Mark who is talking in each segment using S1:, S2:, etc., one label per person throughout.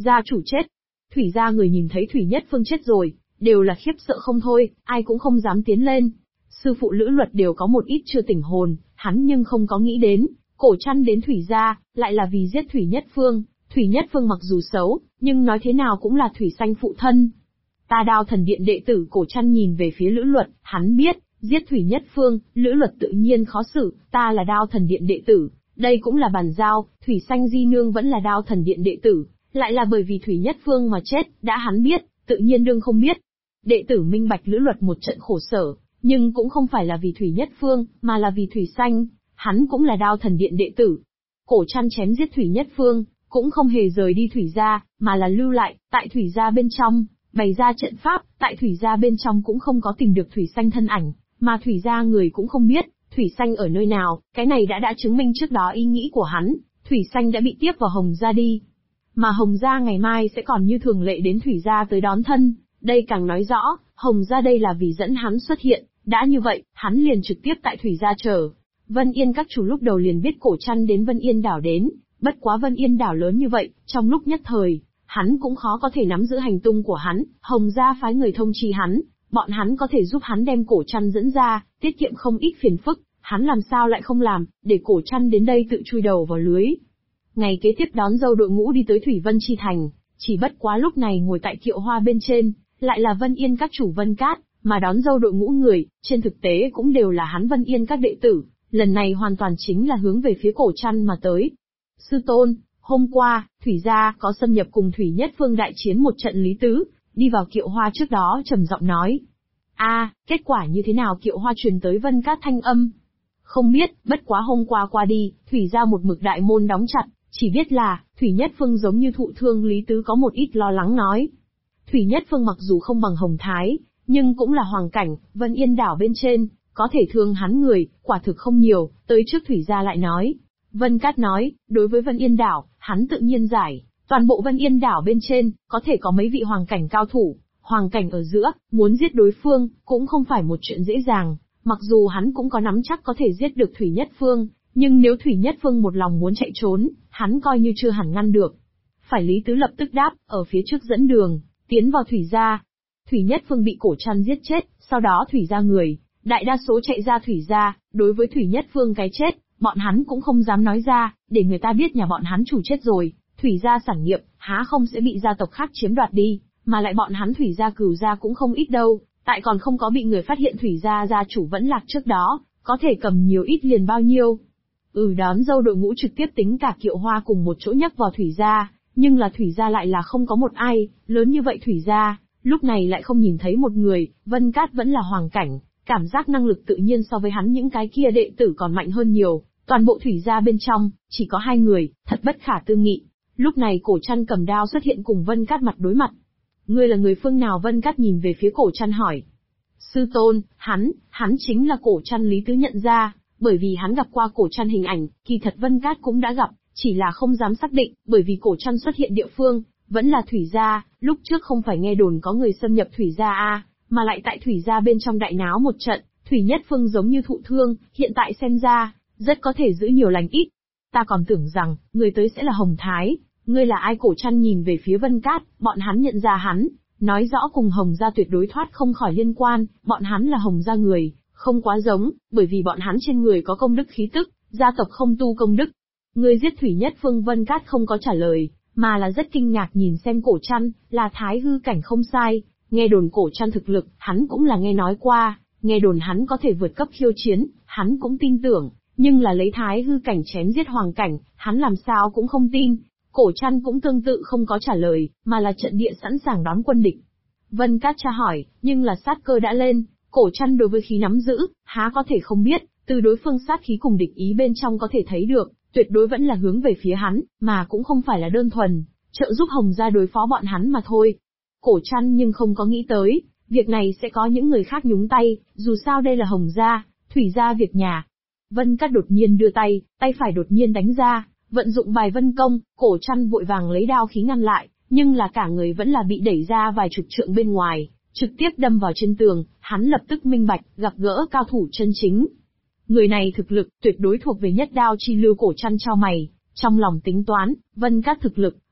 S1: Gia chủ chết. Thủy gia người nhìn thấy Thủy Nhất Phương chết rồi, đều là khiếp sợ không thôi, ai cũng không dám tiến lên. Sư phụ Lữ Luật đều có một ít chưa tỉnh hồn, hắn nhưng không có nghĩ đến, Cổ Trăn đến Thủy gia, lại là vì giết Thủy Nhất Phương. Thủy Nhất Phương mặc dù xấu, nhưng nói thế nào cũng là Thủy Xanh phụ thân. Ta Đao Thần Điện đệ tử. Cổ Trăn nhìn về phía Lữ Luật, hắn biết, giết Thủy Nhất Phương, Lữ Luật tự nhiên khó xử, ta là Đao Thần Điện đệ tử, đây cũng là bàn giao, Thủy Xanh di nương vẫn là Đao Thần Điện đệ tử, lại là bởi vì Thủy Nhất Phương mà chết, đã hắn biết, tự nhiên đương không biết. Đệ tử minh bạch Lữ Luật một trận khổ sở, nhưng cũng không phải là vì Thủy Nhất Phương, mà là vì Thủy Xanh, hắn cũng là Đao Thần Điện đệ tử. Cổ Trăn chém giết Thủy Nhất Phương, cũng không hề rời đi Thủy gia, mà là lưu lại, tại Thủy gia bên trong, bày ra trận pháp, tại Thủy gia bên trong cũng không có tìm được Thủy Xanh thân ảnh, mà Thủy gia người cũng không biết, Thủy Xanh ở nơi nào, cái này đã chứng minh trước đó ý nghĩ của hắn, Thủy Xanh đã bị tiếp vào Hồng gia đi. Mà Hồng gia ngày mai sẽ còn như thường lệ đến Thủy gia tới đón thân, đây càng nói rõ, Hồng gia đây là vì dẫn hắn xuất hiện, đã như vậy, hắn liền trực tiếp tại Thủy gia chờ. Vân Yên các chủ lúc đầu liền biết Cổ Trăn đến Vân Yên đảo đến, bất quá Vân Yên đảo lớn như vậy, trong lúc nhất thời, hắn cũng khó có thể nắm giữ hành tung của hắn, Hồng gia phái người thông chi hắn, bọn hắn có thể giúp hắn đem Cổ Trăn dẫn ra, tiết kiệm không ít phiền phức, hắn làm sao lại không làm, để Cổ Trăn đến đây tự chui đầu vào lưới. Ngày kế tiếp đón dâu đội ngũ đi tới Thủy Vân Chi Thành, chỉ bất quá lúc này ngồi tại kiệu hoa bên trên, lại là Vân Yên các chủ Vân Cát, mà đón dâu đội ngũ người, trên thực tế cũng đều là hắn Vân Yên các đệ tử, lần này hoàn toàn chính là hướng về phía Cổ Trăn mà tới. Sư tôn, hôm qua, Thủy gia có xâm nhập cùng Thủy Nhất Phương đại chiến một trận Lý Tứ, đi vào kiệu hoa trước đó trầm giọng nói. Kết quả như thế nào? Kiệu hoa truyền tới Vân Cát thanh âm. Không biết, bất quá hôm qua qua đi, Thủy gia một mực đại môn đóng chặt, chỉ biết là, Thủy Nhất Phương giống như thụ thương. Lý Tứ có một ít lo lắng nói. Thủy Nhất Phương mặc dù không bằng Hồng Thái, nhưng cũng là hoàng cảnh, Vân Yên đảo bên trên, có thể thương hắn người, quả thực không nhiều, tới trước Thủy gia lại nói. Vân Cát nói, đối với Vân Yên đảo, hắn tự nhiên giải, toàn bộ Vân Yên đảo bên trên, có thể có mấy vị hoàng cảnh cao thủ, hoàng cảnh ở giữa, muốn giết đối phương, cũng không phải một chuyện dễ dàng, mặc dù hắn cũng có nắm chắc có thể giết được Thủy Nhất Phương, nhưng nếu Thủy Nhất Phương một lòng muốn chạy trốn, hắn coi như chưa hẳn ngăn được. Phải Lý Tứ lập tức đáp, ở phía trước dẫn đường, tiến vào Thủy gia. Thủy Nhất Phương bị Cổ Trăn giết chết, sau đó Thủy gia người, đại đa số chạy ra Thủy gia, đối với Thủy Nhất Phương cái chết, bọn hắn cũng không dám nói ra, để người ta biết nhà bọn hắn chủ chết rồi, Thủy gia sản nghiệp, há không sẽ bị gia tộc khác chiếm đoạt đi, mà lại bọn hắn Thủy gia Cửu gia cũng không ít đâu, tại còn không có bị người phát hiện Thủy gia gia chủ vẫn lạc trước đó, có thể cầm nhiều ít liền bao nhiêu. Đón dâu đội ngũ trực tiếp tính cả kiệu hoa cùng một chỗ nhấc vào Thủy gia, nhưng là Thủy gia lại là không có một ai, lớn như vậy Thủy gia, lúc này lại không nhìn thấy một người, Vân Cát vẫn là hoàng cảnh, cảm giác năng lực tự nhiên so với hắn những cái kia đệ tử còn mạnh hơn nhiều, toàn bộ Thủy gia bên trong, chỉ có 2 người, thật bất khả tư nghị. Lúc này Cổ Trăn cầm đao xuất hiện cùng Vân Cát mặt đối mặt. Ngươi là người phương nào? Vân Cát nhìn về phía Cổ Trăn hỏi. Sư tôn, hắn chính là Cổ Trăn. Lý Tứ nhận ra, bởi vì hắn gặp qua Cổ Trăn hình ảnh, kỳ thật Vân Cát cũng đã gặp, chỉ là không dám xác định, bởi vì Cổ Trăn xuất hiện địa phương, vẫn là Thủy gia, lúc trước không phải nghe đồn có người xâm nhập Thủy gia mà lại tại Thủy gia bên trong đại náo một trận, Thủy Nhất Phương giống như thụ thương, hiện tại xem ra, rất có thể giữ nhiều lành ít. Ta còn tưởng rằng, người tới sẽ là Hồng Thái, ngươi là ai? Cổ Trăn nhìn về phía Vân Cát, bọn hắn nhận ra hắn, nói rõ cùng Hồng gia tuyệt đối thoát không khỏi liên quan, bọn hắn là Hồng gia người, không quá giống, bởi vì bọn hắn trên người có công đức khí tức, gia tộc không tu công đức. Ngươi giết Thủy Nhất Phương? Vân Cát không có trả lời, mà là rất kinh ngạc nhìn xem Cổ Trăn, là Thái hư cảnh không sai, nghe đồn Cổ Trăn thực lực, hắn cũng là nghe nói qua, nghe đồn hắn có thể vượt cấp khiêu chiến, hắn cũng tin tưởng, nhưng là lấy Thái hư cảnh chém giết hoàng cảnh, hắn làm sao cũng không tin. Cổ Trăn cũng tương tự không có trả lời, mà là trận địa sẵn sàng đón quân địch. Vân Cát tra hỏi, nhưng là sát cơ đã lên, Cổ Trăn đối với khí nắm giữ, há có thể không biết, từ đối phương sát khí cùng địch ý bên trong có thể thấy được, tuyệt đối vẫn là hướng về phía hắn, mà cũng không phải là đơn thuần trợ giúp Hồng gia đối phó bọn hắn mà thôi. Cổ Trăn nhưng không có nghĩ tới, việc này sẽ có những người khác nhúng tay, dù sao đây là Hồng gia, Thủy gia việc nhà. Vân Cát đột nhiên đưa tay, tay phải đột nhiên đánh ra, vận dụng bài vân công, Cổ Trăn vội vàng lấy đao khí ngăn lại, nhưng là cả người vẫn là bị đẩy ra vài chục trượng bên ngoài, trực tiếp đâm vào trên tường, hắn lập tức minh bạch, gặp gỡ cao thủ chân chính. Người này thực lực, tuyệt đối thuộc về nhất đao chi lưu. Cổ Trăn chau mày, trong lòng tính toán, Vân Cát thực lực,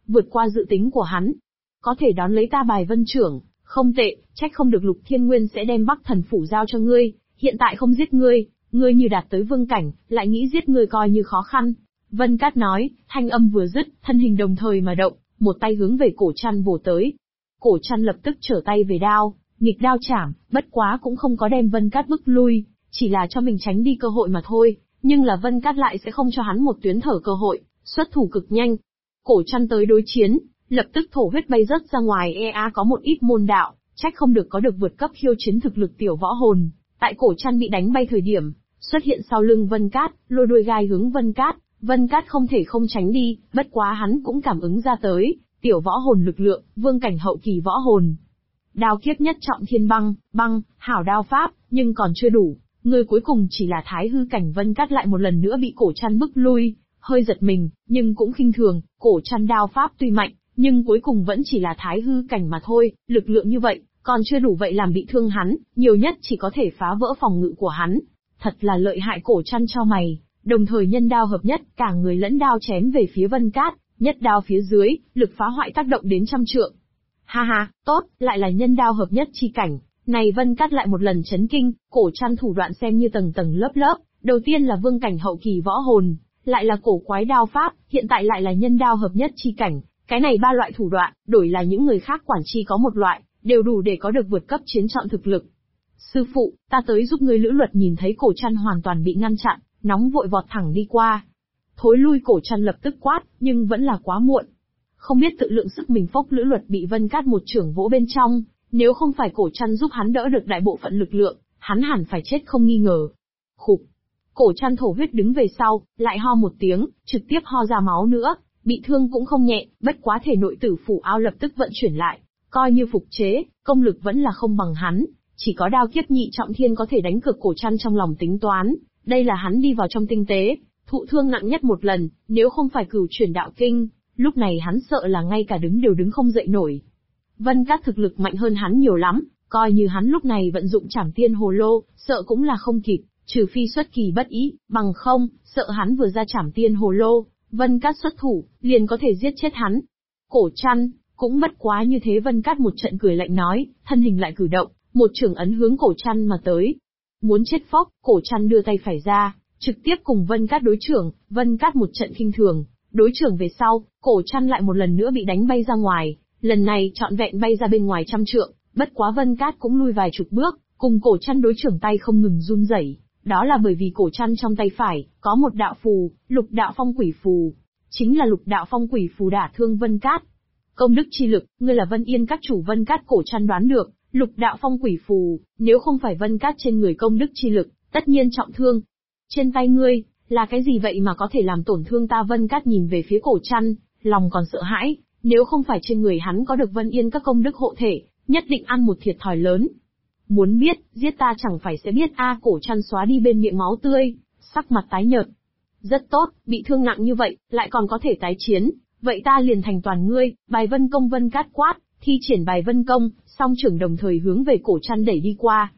S1: vượt qua dự tính của hắn. Có thể đón lấy ta bài vân trưởng, không tệ, trách không được Lục Thiên Nguyên sẽ đem Bắc Thần Phủ giao cho ngươi, hiện tại không giết ngươi, ngươi như đạt tới vương cảnh, lại nghĩ giết ngươi coi như khó khăn. Vân Cát nói, thanh âm vừa dứt, thân hình đồng thời mà động, một tay hướng về Cổ Trăn vồ tới. Cổ Trăn lập tức trở tay về đao, nghịch đao chảm, bất quá cũng không có đem Vân Cát bức lui, chỉ là cho mình tránh đi cơ hội mà thôi, nhưng là Vân Cát lại sẽ không cho hắn một tuyến thở cơ hội, xuất thủ cực nhanh. Cổ Trăn tới đối chiến, lập tức thổ huyết bay rớt ra ngoài, có một ít môn đạo, trách không được có được vượt cấp khiêu chiến thực lực tiểu võ hồn. Tại Cổ Trăn bị đánh bay thời điểm, xuất hiện sau lưng Vân Cát, lôi đuôi gai hướng Vân Cát không thể không tránh đi, bất quá hắn cũng cảm ứng ra tới, tiểu võ hồn lực lượng, vương cảnh hậu kỳ võ hồn. Đao kiếp nhất trọng thiên băng, hảo đao pháp, nhưng còn chưa đủ, người cuối cùng chỉ là thái hư cảnh. Vân Cát lại một lần nữa bị Cổ Trăn bức lui, hơi giật mình, nhưng cũng khinh thường, Cổ Trăn đao pháp tuy mạnh, nhưng cuối cùng vẫn chỉ là thái hư cảnh mà thôi, lực lượng như vậy, còn chưa đủ vậy làm bị thương hắn, nhiều nhất chỉ có thể phá vỡ phòng ngự của hắn. Thật là lợi hại. Cổ Trăn cho mày, đồng thời nhân đao hợp nhất, cả người lẫn đao chém về phía Vân Cát, nhất đao phía dưới, lực phá hoại tác động đến 100 trượng. Ha ha, tốt, lại là nhân đao hợp nhất chi cảnh, này Vân Cát lại một lần chấn kinh. Cổ Trăn thủ đoạn xem như tầng tầng lớp lớp, đầu tiên là vương cảnh hậu kỳ võ hồn, lại là cổ quái đao pháp, hiện tại lại là nhân đao hợp nhất chi cảnh, cái này ba loại thủ đoạn, đổi là những người khác quản chi có một loại, đều đủ để có được vượt cấp chiến chọn thực lực. Sư phụ, ta tới giúp ngươi. Lữ Luật nhìn thấy Cổ Trăn hoàn toàn bị ngăn chặn, nóng vội vọt thẳng đi qua. Thối lui. Cổ Trăn lập tức quát, nhưng vẫn là quá muộn. Không biết tự lượng sức mình, phốc. Lữ Luật bị Vân Cát một chưởng vỗ bên trong, nếu không phải Cổ Trăn giúp hắn đỡ được đại bộ phận lực lượng, hắn hẳn phải chết không nghi ngờ. Khục. Cổ Trăn thổ huyết đứng về sau, lại ho một tiếng, trực tiếp ho ra máu nữa, bị thương cũng không nhẹ, bất quá thể nội tử phủ ao lập tức vận chuyển lại, coi như phục chế, công lực vẫn là không bằng hắn, chỉ có đao kiếp nhị trọng thiên có thể đánh cược. Cổ Trăn trong lòng tính toán, đây là hắn đi vào trong tinh tế, thụ thương nặng nhất một lần, nếu không phải cửu chuyển đạo kinh, lúc này hắn sợ là ngay cả đứng đều đứng không dậy nổi. Vân Cát thực lực mạnh hơn hắn nhiều lắm, coi như hắn lúc này vận dụng Trảm Tiên Hồ Lô, sợ cũng là không kịp, trừ phi xuất kỳ bất ý, bằng không, sợ hắn vừa ra Trảm Tiên Hồ Lô, Vân Cát xuất thủ, liền có thể giết chết hắn. Cổ Trăn, cũng bất quá như thế. Vân Cát một trận cười lạnh nói, thân hình lại cử động, một chưởng ấn hướng Cổ Trăn mà tới. Muốn chết phốc. Cổ Trăn đưa tay phải ra, trực tiếp cùng Vân Cát đối chưởng. Vân Cát một trận khinh thường, đối chưởng về sau, Cổ Trăn lại một lần nữa bị đánh bay ra ngoài, lần này trọn vẹn bay ra bên ngoài 100 trượng, bất quá Vân Cát cũng lui vài chục bước, cùng Cổ Trăn đối chưởng tay không ngừng run rẩy. Đó là bởi vì Cổ Trăn trong tay phải, có một đạo phù, Lục Đạo Phong Quỷ Phù. Chính là Lục Đạo Phong Quỷ Phù đả thương Vân Cát. Công đức chi lực, ngươi là Vân Yên Các chủ. Vân Cát. Cổ Trăn đoán được, Lục Đạo Phong Quỷ Phù, nếu không phải Vân Cát trên người công đức chi lực, tất nhiên trọng thương. Trên tay ngươi, là cái gì vậy mà có thể làm tổn thương ta? Vân Cát nhìn về phía Cổ Trăn, lòng còn sợ hãi, nếu không phải trên người hắn có được Vân Yên Các công đức hộ thể, nhất định ăn một thiệt thòi lớn. Muốn biết, giết ta chẳng phải sẽ biết a. Cổ Trăn xóa đi bên miệng máu tươi, sắc mặt tái nhợt. Rất tốt, bị thương nặng như vậy, lại còn có thể tái chiến, vậy ta liền thành toàn ngươi. Bài Vân Công. Vân Cát quát, thi triển Bài Vân Công, song trưởng đồng thời hướng về Cổ Trăn đẩy đi qua.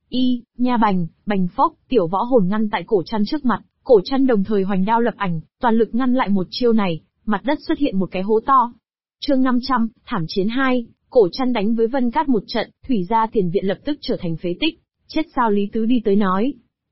S1: Nha bành phốc, tiểu võ hồn ngăn tại Cổ Trăn trước mặt, Cổ Trăn đồng thời hoành đao lập ảnh, toàn lực ngăn lại một chiêu này, mặt đất xuất hiện một cái hố to. Chương 500, thảm chiến 2. Cổ Trăn đánh với Vân Cát một trận, thủy gia tiền viện lập tức trở thành phế tích. Chết sao? Lý Tứ đi tới nói.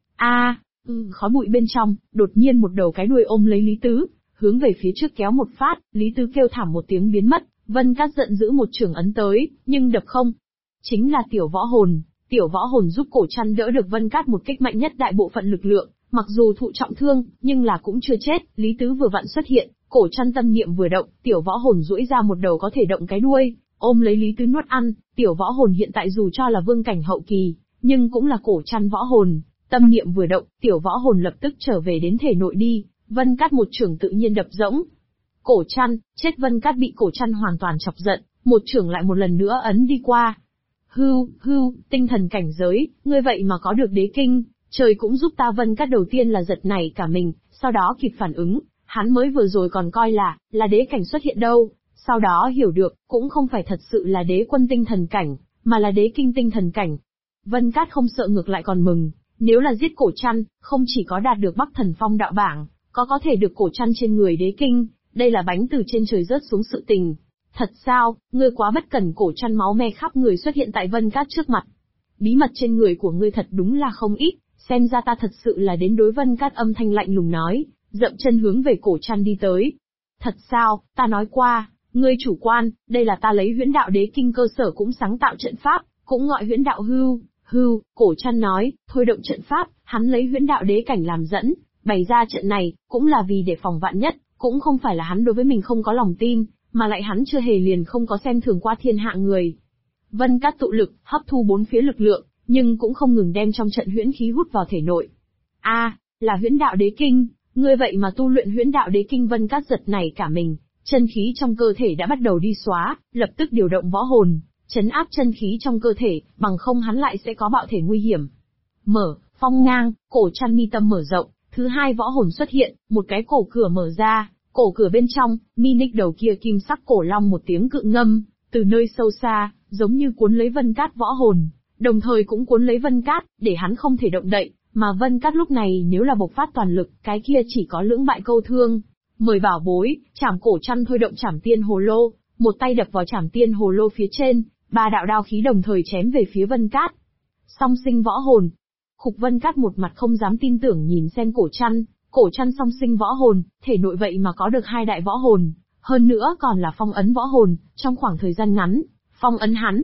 S1: Khói bụi bên trong, đột nhiên một đầu cái đuôi ôm lấy Lý Tứ, hướng về phía trước kéo một phát, Lý Tứ kêu thảm một tiếng biến mất. Vân Cát giận dữ một chưởng ấn tới, nhưng đập không. Chính là tiểu võ hồn. Tiểu võ hồn giúp Cổ Trăn đỡ được Vân Cát một kích mạnh nhất đại bộ phận lực lượng, mặc dù thụ trọng thương, nhưng là cũng chưa chết. Lý Tứ vừa vặn xuất hiện, Cổ Trăn tâm niệm vừa động, tiểu võ hồn duỗi ra một đầu có thể động cái đuôi, ôm lấy Lý Tứ nuốt ăn. Tiểu võ hồn hiện tại dù cho là vương cảnh hậu kỳ, nhưng cũng là Cổ Trăn võ hồn, tâm niệm vừa động, tiểu võ hồn lập tức trở về đến thể nội đi. Vân Cát một chưởng tự nhiên đập rỗng. Cổ Trăn, chết. Vân Cát bị Cổ Trăn hoàn toàn chọc giận, một chưởng lại một lần nữa ấn đi qua. Hưu, tinh thần cảnh giới, ngươi vậy mà có được đế kinh, trời cũng giúp ta. Vân Cát đầu tiên là giật nảy cả mình, sau đó kịp phản ứng, hắn mới vừa rồi còn coi là đế cảnh xuất hiện đâu, sau đó hiểu được, cũng không phải thật sự là đế quân tinh thần cảnh, mà là đế kinh tinh thần cảnh. Vân Cát không sợ, ngược lại còn mừng, nếu là giết Cổ Trăn, không chỉ có đạt được Bắc Thần Phong đạo bảng, có thể được Cổ Trăn trên người đế kinh, đây là bánh từ trên trời rớt xuống sự tình. Thật sao, ngươi quá bất cẩn. Cổ Trăn máu me khắp người xuất hiện tại Vân Cát trước mặt. Bí mật trên người của ngươi thật đúng là không ít, xem ra ta thật sự là đến. Đối Vân Cát âm thanh lạnh lùng nói, dậm chân hướng về Cổ Trăn đi tới. Thật sao, ta nói qua, ngươi chủ quan, đây là ta lấy Huyễn Đạo Đế Kinh cơ sở cũng sáng tạo trận pháp, cũng gọi Huyễn Đạo Hưu. Cổ Trăn nói, thôi động trận pháp, hắn lấy Huyễn Đạo Đế cảnh làm dẫn, bày ra trận này, cũng là vì để phòng vạn nhất, cũng không phải là hắn đối với mình không có lòng tin, mà lại hắn chưa hề liền không có xem thường qua thiên hạ người. Vân Cát tụ lực, hấp thu bốn phía lực lượng, nhưng cũng không ngừng đem trong trận huyễn khí hút vào thể nội. Là Huyễn Đạo Đế Kinh, ngươi vậy mà tu luyện Huyễn Đạo Đế Kinh. Vân Cát giật nảy cả mình, chân khí trong cơ thể đã bắt đầu đi xóa, lập tức điều động võ hồn, trấn áp chân khí trong cơ thể, bằng không hắn lại sẽ có bạo thể nguy hiểm. Mở, phong ngang, Cổ Trăn mi tâm mở rộng, thứ hai võ hồn xuất hiện, một cái cổ cửa mở ra, cổ cửa bên trong, mi ních đầu kia kim sắc cổ long một tiếng cự ngâm, từ nơi sâu xa, giống như cuốn lấy Vân Cát võ hồn, đồng thời cũng cuốn lấy Vân Cát, để hắn không thể động đậy, mà Vân Cát lúc này nếu là bộc phát toàn lực, cái kia chỉ có lưỡng bại câu thương. Mời bảo bối, Trảm Cổ Trăn thôi động Trảm Tiên Hồ Lô, một tay đập vào Trảm Tiên Hồ Lô phía trên, ba đạo đao khí đồng thời chém về phía Vân Cát. Song sinh võ hồn. Khục Vân Cát một mặt không dám tin tưởng nhìn xem Cổ Trăn song sinh võ hồn, thể nội vậy mà có được hai đại võ hồn, hơn nữa còn là phong ấn võ hồn, trong khoảng thời gian ngắn, phong ấn hắn.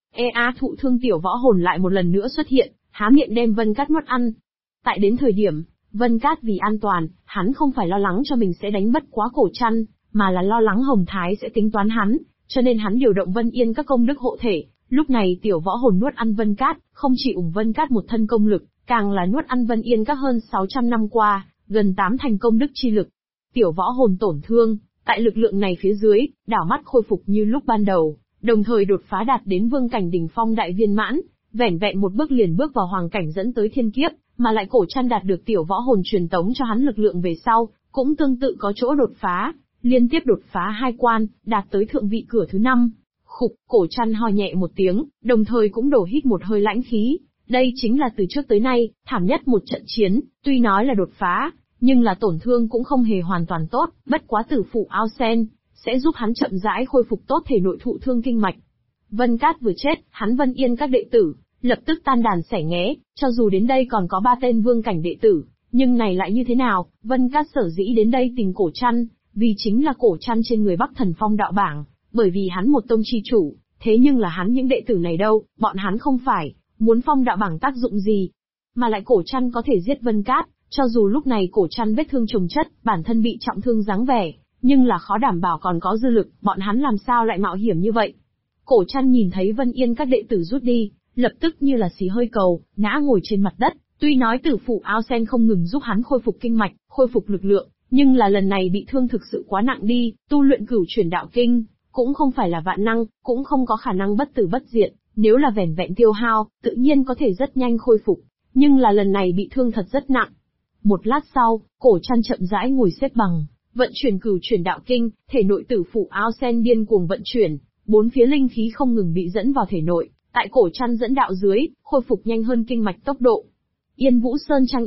S1: Thụ thương tiểu võ hồn lại một lần nữa xuất hiện, há miệng đem Vân Cát nuốt ăn. Tại đến thời điểm, Vân Cát vì an toàn, hắn không phải lo lắng cho mình sẽ đánh bất quá Cổ Trăn, mà là lo lắng Hồng Thái sẽ tính toán hắn, cho nên hắn điều động Vân Yên các công đức hộ thể. Lúc này tiểu võ hồn nuốt ăn Vân Cát, không chỉ ủng Vân Cát một thân công lực, càng là nuốt ăn Vân Yên các hơn 600 năm qua, gần 8 thành công đức chi lực. Tiểu võ hồn tổn thương, tại lực lượng này phía dưới, đảo mắt khôi phục như lúc ban đầu, đồng thời đột phá đạt đến vương cảnh đỉnh phong đại viên mãn, vẻn vẹn một bước liền bước vào hoàng cảnh dẫn tới thiên kiếp, mà lại Cổ Trăn đạt được tiểu võ hồn truyền tống cho hắn lực lượng về sau, cũng tương tự có chỗ đột phá, liên tiếp đột phá 2 quan, đạt tới thượng vị cửa thứ 5. Khục, Cổ Trăn ho nhẹ một tiếng, đồng thời cũng đổ hít một hơi lãnh khí. Đây chính là từ trước tới nay, thảm nhất một trận chiến, tuy nói là đột phá, nhưng là tổn thương cũng không hề hoàn toàn tốt, bất quá tử phụ ao sen, sẽ giúp hắn chậm rãi khôi phục tốt thể nội thụ thương kinh mạch. Vân Cát vừa chết, hắn Vân Yên các đệ tử, lập tức tan đàn xẻ nghé, cho dù đến đây còn có 3 tên vương cảnh đệ tử, nhưng này lại như thế nào, Vân Cát sở dĩ đến đây tìm Cổ Trăn, vì chính là Cổ Trăn trên người Bắc Thần Phong đạo bảng, bởi vì hắn một tông chi chủ, thế nhưng là hắn những đệ tử này đâu, bọn hắn không phải muốn phong đạo bảng tác dụng gì, mà lại Cổ Trăn có thể giết Vân Cát, cho dù lúc này Cổ Trăn vết thương chồng chất, bản thân bị trọng thương dáng vẻ, nhưng là khó đảm bảo còn có dư lực, bọn hắn làm sao lại mạo hiểm như vậy. Cổ Trăn nhìn thấy Vân Yên các đệ tử rút đi, lập tức như là xì hơi cầu, ngã ngồi trên mặt đất, tuy nói tử phụ ao sen không ngừng giúp hắn khôi phục kinh mạch, khôi phục lực lượng, nhưng là lần này bị thương thực sự quá nặng đi, tu luyện Cửu Chuyển Đạo Kinh, cũng không phải là vạn năng, cũng không có khả năng bất tử bất diệt, nếu là vẻn vẹn tiêu hao, tự nhiên có thể rất nhanh khôi phục, nhưng là lần này bị thương thật rất nặng. Một lát sau, Cổ Trăn chậm rãi ngồi xếp bằng, vận chuyển Cửu Chuyển Đạo Kinh, thể nội tử phụ ao sen điên cuồng vận chuyển, bốn phía linh khí không ngừng bị dẫn vào thể nội, tại Cổ Trăn dẫn đạo dưới, khôi phục nhanh hơn kinh mạch tốc độ. Yên Vũ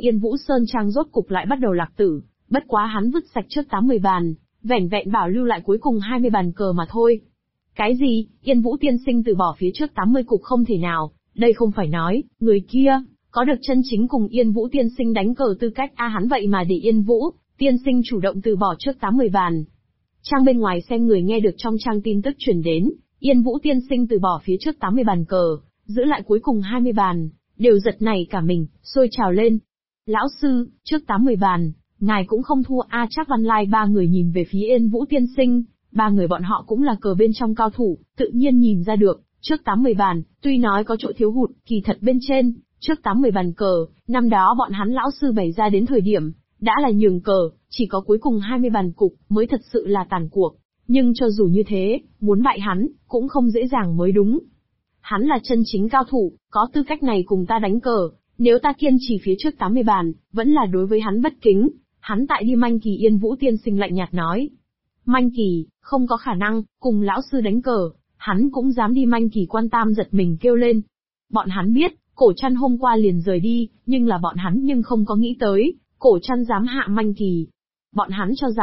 S1: Sơn Trang rốt cục lại bắt đầu lạc tử, bất quá hắn vứt sạch trước 80 bàn, vẻn vẹn bảo lưu lại cuối cùng 20 bàn cờ mà thôi. Cái gì, Yên Vũ tiên sinh từ bỏ phía trước 80 cục không thể nào, đây không phải nói, người kia, có được chân chính cùng Yên Vũ tiên sinh đánh cờ tư cách hắn vậy mà để Yên Vũ tiên sinh chủ động từ bỏ trước 80 bàn. Trang bên ngoài xem người nghe được trong trang tin tức truyền đến, Yên Vũ tiên sinh từ bỏ phía trước 80 bàn cờ, giữ lại cuối cùng 20 bàn, đều giật nảy cả mình, sôi trào lên. Lão sư, trước 80 bàn, ngài cũng không thua Trác Văn Lai ba người nhìn về phía Yên Vũ tiên sinh, ba người bọn họ cũng là cờ bên trong cao thủ, tự nhiên nhìn ra được, trước 80 bàn, tuy nói có chỗ thiếu hụt, kỳ thật bên trên, trước 80 bàn cờ, năm đó bọn hắn lão sư bày ra đến thời điểm, đã là nhường cờ, chỉ có cuối cùng 20 bàn cục mới thật sự là tàn cuộc. Nhưng cho dù như thế, muốn bại hắn, cũng không dễ dàng mới đúng. Hắn là chân chính cao thủ, có tư cách này cùng ta đánh cờ, nếu ta kiên trì phía trước 80 bàn, vẫn là đối với hắn bất kính. Hắn tại đi manh kỳ Yên Vũ tiên sinh lạnh nhạt nói. Manh kỳ, không có khả năng, cùng lão sư đánh cờ, hắn cũng dám đi manh kỳ. Quan Tam giật mình kêu lên. Bọn hắn biết, Cổ Trăn hôm qua liền rời đi, nhưng là bọn hắn không có nghĩ tới, Cổ Trăn dám hạ manh kỳ. Bọn hắn cho rằng,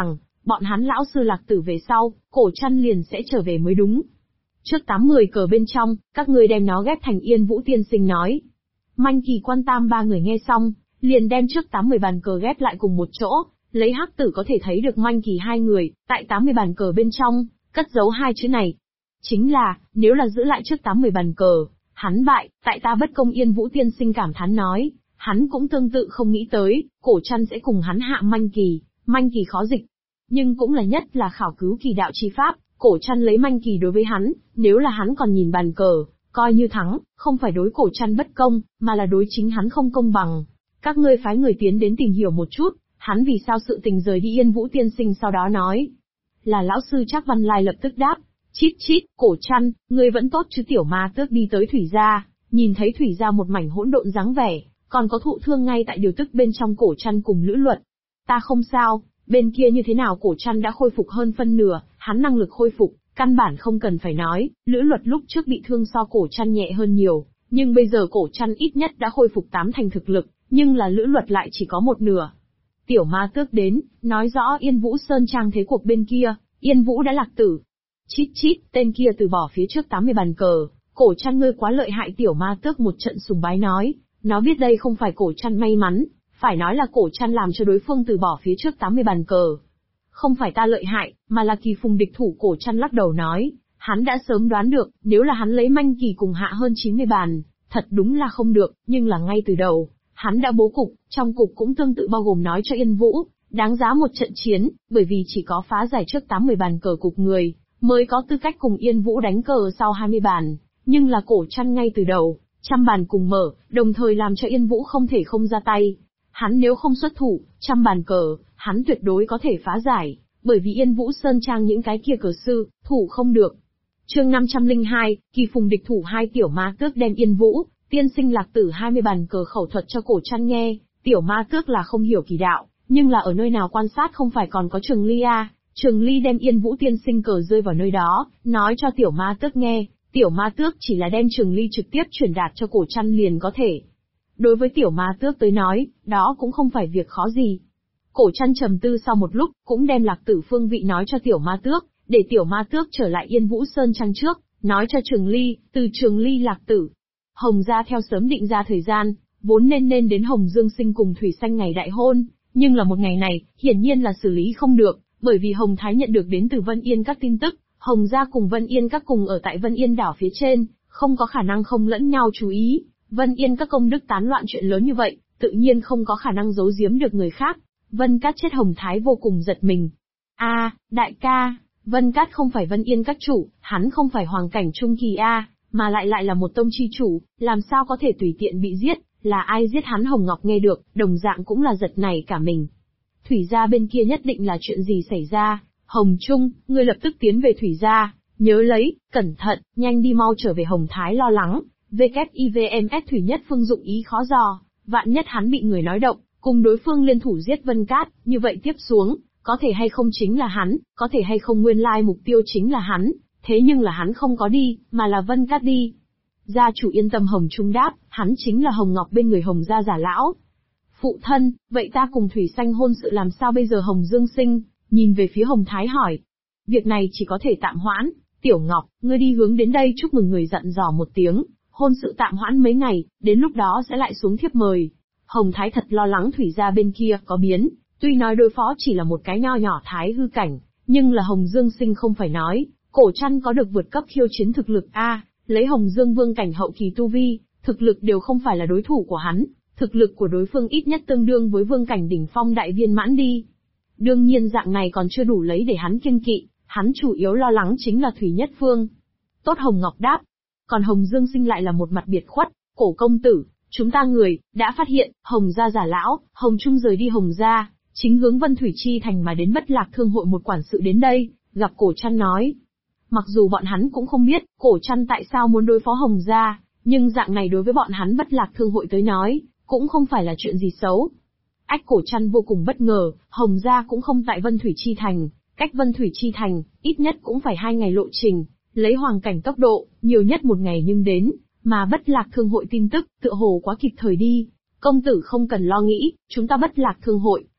S1: Bọn hắn lão sư Lạc Tử về sau, Cổ Trăn liền sẽ trở về mới đúng. Trước 8-10 cờ bên trong, các ngươi đem nó ghép thành Yên Vũ tiên sinh nói. Manh Kỳ Quan Tam ba người nghe xong, liền đem trước 80 bàn cờ ghép lại cùng một chỗ, lấy Hắc Tử có thể thấy được Manh Kỳ hai người, tại 80 bàn cờ bên trong, cất giấu hai chữ này. Chính là, nếu là giữ lại trước 80 bàn cờ, hắn bại, tại ta bất công. Yên Vũ tiên sinh cảm thán nói, hắn cũng tương tự không nghĩ tới, Cổ Trăn sẽ cùng hắn hạ Manh Kỳ khó dịch. Nhưng cũng là nhất là khảo cứu kỳ đạo chi pháp, Cổ Trăn lấy Manh Kỳ đối với hắn, nếu là hắn còn nhìn bàn cờ, coi như thắng, không phải đối Cổ Trăn bất công, mà là đối chính hắn không công bằng. Các ngươi phái người tiến đến tìm hiểu một chút, hắn vì sao sự tình rời đi. Yên Vũ tiên sinh sau đó nói. Là lão sư Trác Văn Lai lập tức đáp, chít chít, Cổ Trăn, ngươi vẫn tốt chứ. Tiểu Ma Tước đi tới Thủy gia, nhìn thấy Thủy gia một mảnh hỗn độn dáng vẻ, còn có thụ thương ngay tại điều tức bên trong Cổ Trăn cùng Lữ Luật. Ta không sao, bên kia như thế nào? Cổ Trăn đã khôi phục hơn phân nửa, hắn năng lực khôi phục, căn bản không cần phải nói, Lữ Luật lúc trước bị thương so Cổ Trăn nhẹ hơn nhiều, nhưng bây giờ Cổ Trăn ít nhất đã khôi phục 8 thành thực lực, nhưng là Lữ Luật lại chỉ có một nửa. Tiểu Ma Tước đến, nói rõ Yên Vũ Sơn Trang thế cuộc bên kia, Yên Vũ đã Lạc Tử. Chít chít, tên kia từ bỏ phía trước 80 bàn cờ, Cổ Trăn ngươi quá lợi hại. Tiểu Ma Tước một trận sùng bái nói, nó biết đây không phải Cổ Trăn may mắn, phải nói là Cổ Trăn làm cho đối phương từ bỏ phía trước 80 bàn cờ. Không phải ta lợi hại, mà là Kỳ Phùng địch thủ. Cổ Trăn lắc đầu nói, hắn đã sớm đoán được, nếu là hắn lấy Manh Kỳ cùng hạ hơn 90 bàn, thật đúng là không được, nhưng là ngay từ đầu, hắn đã bố cục, trong cục cũng tương tự bao gồm nói cho Yên Vũ, đáng giá một trận chiến, bởi vì chỉ có phá giải trước 80 bàn cờ cục người, mới có tư cách cùng Yên Vũ đánh cờ sau 20 bàn, nhưng là Cổ Trăn ngay từ đầu, 100 bàn cùng mở, đồng thời làm cho Yên Vũ không thể không ra tay. Hắn nếu không xuất thủ, 100 bàn cờ, hắn tuyệt đối có thể phá giải, bởi vì Yên Vũ Sơn Trang những cái kia cờ sư, thủ không được. Chương 502, Kỳ Phùng địch thủ. Hai. Tiểu Ma Tước đem Yên Vũ tiên sinh Lạc Tử 20 bàn cờ khẩu thuật cho Cổ Trăn nghe. Tiểu Ma Tước là không hiểu kỳ đạo, nhưng là ở nơi nào quan sát không phải còn có Trường Ly à? Trường Ly đem Yên Vũ tiên sinh cờ rơi vào nơi đó, nói cho Tiểu Ma Tước nghe. Tiểu Ma Tước chỉ là đem Trường Ly trực tiếp truyền đạt cho Cổ Trăn liền có thể. Đối với Tiểu Ma Tước tới nói, đó cũng không phải việc khó gì. Cổ Trăn trầm tư sau một lúc, cũng đem Lạc Tử phương vị nói cho Tiểu Ma Tước, để Tiểu Ma Tước trở lại Yên Vũ Sơn Trang trước, nói cho Trường Ly, từ Trường Ly Lạc Tử. Hồng gia theo sớm định ra thời gian, vốn nên đến Hồng Dương Sinh cùng Thủy Xanh ngày đại hôn, nhưng là một ngày này, hiển nhiên là xử lý không được, bởi vì Hồng Thái nhận được đến từ Vân Yên các tin tức, Hồng gia cùng Vân Yên các cùng ở tại Vân Yên đảo phía trên, không có khả năng không lẫn nhau chú ý. Vân Yên các công đức tán loạn chuyện lớn như vậy, tự nhiên không có khả năng giấu giếm được người khác. Vân Cát chết Hồng Thái vô cùng giật mình. Đại ca, Vân Cát không phải Vân Yên các chủ, hắn không phải hoàng cảnh trung kỳ mà lại là một tông chi chủ, làm sao có thể tùy tiện bị giết, là ai giết hắn? Hồng Ngọc nghe được, đồng dạng cũng là giật nảy cả mình. Thủy gia bên kia nhất định là chuyện gì xảy ra, Hồng Trung, ngươi lập tức tiến về Thủy gia, nhớ lấy, cẩn thận, nhanh đi mau trở về. Hồng Thái lo lắng, WIVMS Thủy Nhất Phương dụng ý khó dò, vạn nhất hắn bị người nói động, cùng đối phương liên thủ giết Vân Cát, như vậy tiếp xuống, có thể hay không chính là hắn, có thể hay không nguyên lai mục tiêu chính là hắn, thế nhưng là hắn không có đi, mà là Vân Cát đi. Gia chủ yên tâm. Hồng Trung đáp, hắn chính là Hồng Ngọc bên người Hồng gia giả lão. Phụ thân, vậy ta cùng Thủy Xanh hôn sự làm sao bây giờ? Hồng Dương Sinh nhìn về phía Hồng Thái hỏi. Việc này chỉ có thể tạm hoãn. Tiểu Ngọc, ngươi đi hướng đến đây chúc mừng người, dặn dò một tiếng, hôn sự tạm hoãn mấy ngày, đến lúc đó sẽ lại xuống thiếp mời. Hồng Thái thật lo lắng Thủy gia bên kia có biến, tuy nói đối phó chỉ là một cái nho nhỏ thái hư cảnh, nhưng là Hồng Dương Sinh không phải nói, Cổ Trăn có được vượt cấp khiêu chiến thực lực lấy Hồng Dương Vương cảnh hậu kỳ tu vi, thực lực đều không phải là đối thủ của hắn, thực lực của đối phương ít nhất tương đương với vương cảnh đỉnh phong đại viên mãn đi. Đương nhiên dạng này còn chưa đủ lấy để hắn kiêng kỵ, hắn chủ yếu lo lắng chính là Thủy Nhất Phương. Tốt. Hồng Ngọc đáp. Còn Hồng Dương Sinh lại là một mặt biệt khuất, Cổ công tử, chúng ta người đã phát hiện, Hồng gia giả lão, Hồng Trung rời đi Hồng gia, chính hướng Vân Thủy Chi thành mà đến. Bất Lạc Thương hội một quản sự đến đây, gặp Cổ Trăn nói. Mặc dù bọn hắn cũng không biết, Cổ Trăn tại sao muốn đối phó Hồng gia, nhưng dạng này đối với bọn hắn Bất Lạc Thương hội tới nói, cũng không phải là chuyện gì xấu. Cổ Trăn vô cùng bất ngờ, Hồng gia cũng không tại Vân Thủy Chi thành, cách Vân Thủy Chi thành, ít nhất cũng phải 2 ngày lộ trình, lấy hoàng cảnh tốc độ, nhiều nhất 1 ngày nhưng đến, mà Bất Lạc Thương hội tin tức, tựa hồ quá kịp thời đi. Công tử không cần lo nghĩ, chúng ta Bất Lạc Thương hội,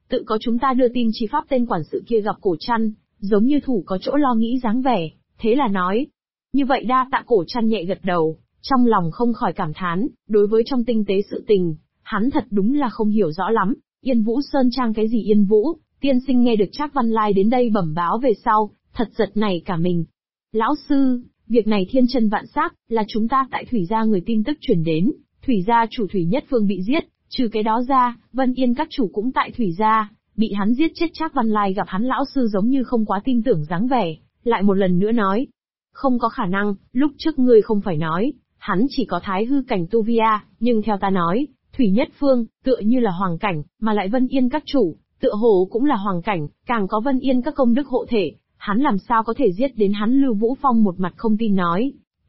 S1: tự có chúng ta đưa tin chi pháp tên quản sự kia gặp Cổ Trăn, giống như thủ có chỗ lo nghĩ dáng vẻ, thế là nói. Như vậy đa tạ. Cổ Trăn nhẹ gật đầu, trong lòng không khỏi cảm thán, đối với trong tinh tế sự tình, hắn thật đúng là không hiểu rõ lắm. Yên Vũ Sơn Trang cái gì Yên Vũ, tiên sinh nghe được Trác Văn Lai đến đây bẩm báo về sau, thật giật nảy cả mình. Lão sư, việc này thiên chân vạn xác, là chúng ta tại Thủy gia người tin tức truyền đến, Thủy gia chủ Thủy Nhất Phương bị giết, trừ cái đó ra, Vân Yên các chủ cũng tại Thủy gia, bị hắn giết chết. Trác Văn Lai gặp hắn lão sư giống như không quá tin tưởng dáng vẻ, lại một lần nữa nói. Không có khả năng, lúc trước ngươi không phải nói, hắn chỉ có thái hư cảnh tu vi à, nhưng theo ta nói, Thủy Nhất Phương, tựa như là hoàng cảnh, mà lại Vân Yên các chủ, tựa hồ cũng là hoàng cảnh, càng có Vân Yên các công đức hộ thể, hắn làm sao có thể giết đến hắn. Lưu Vũ Phong một mặt không tin nói.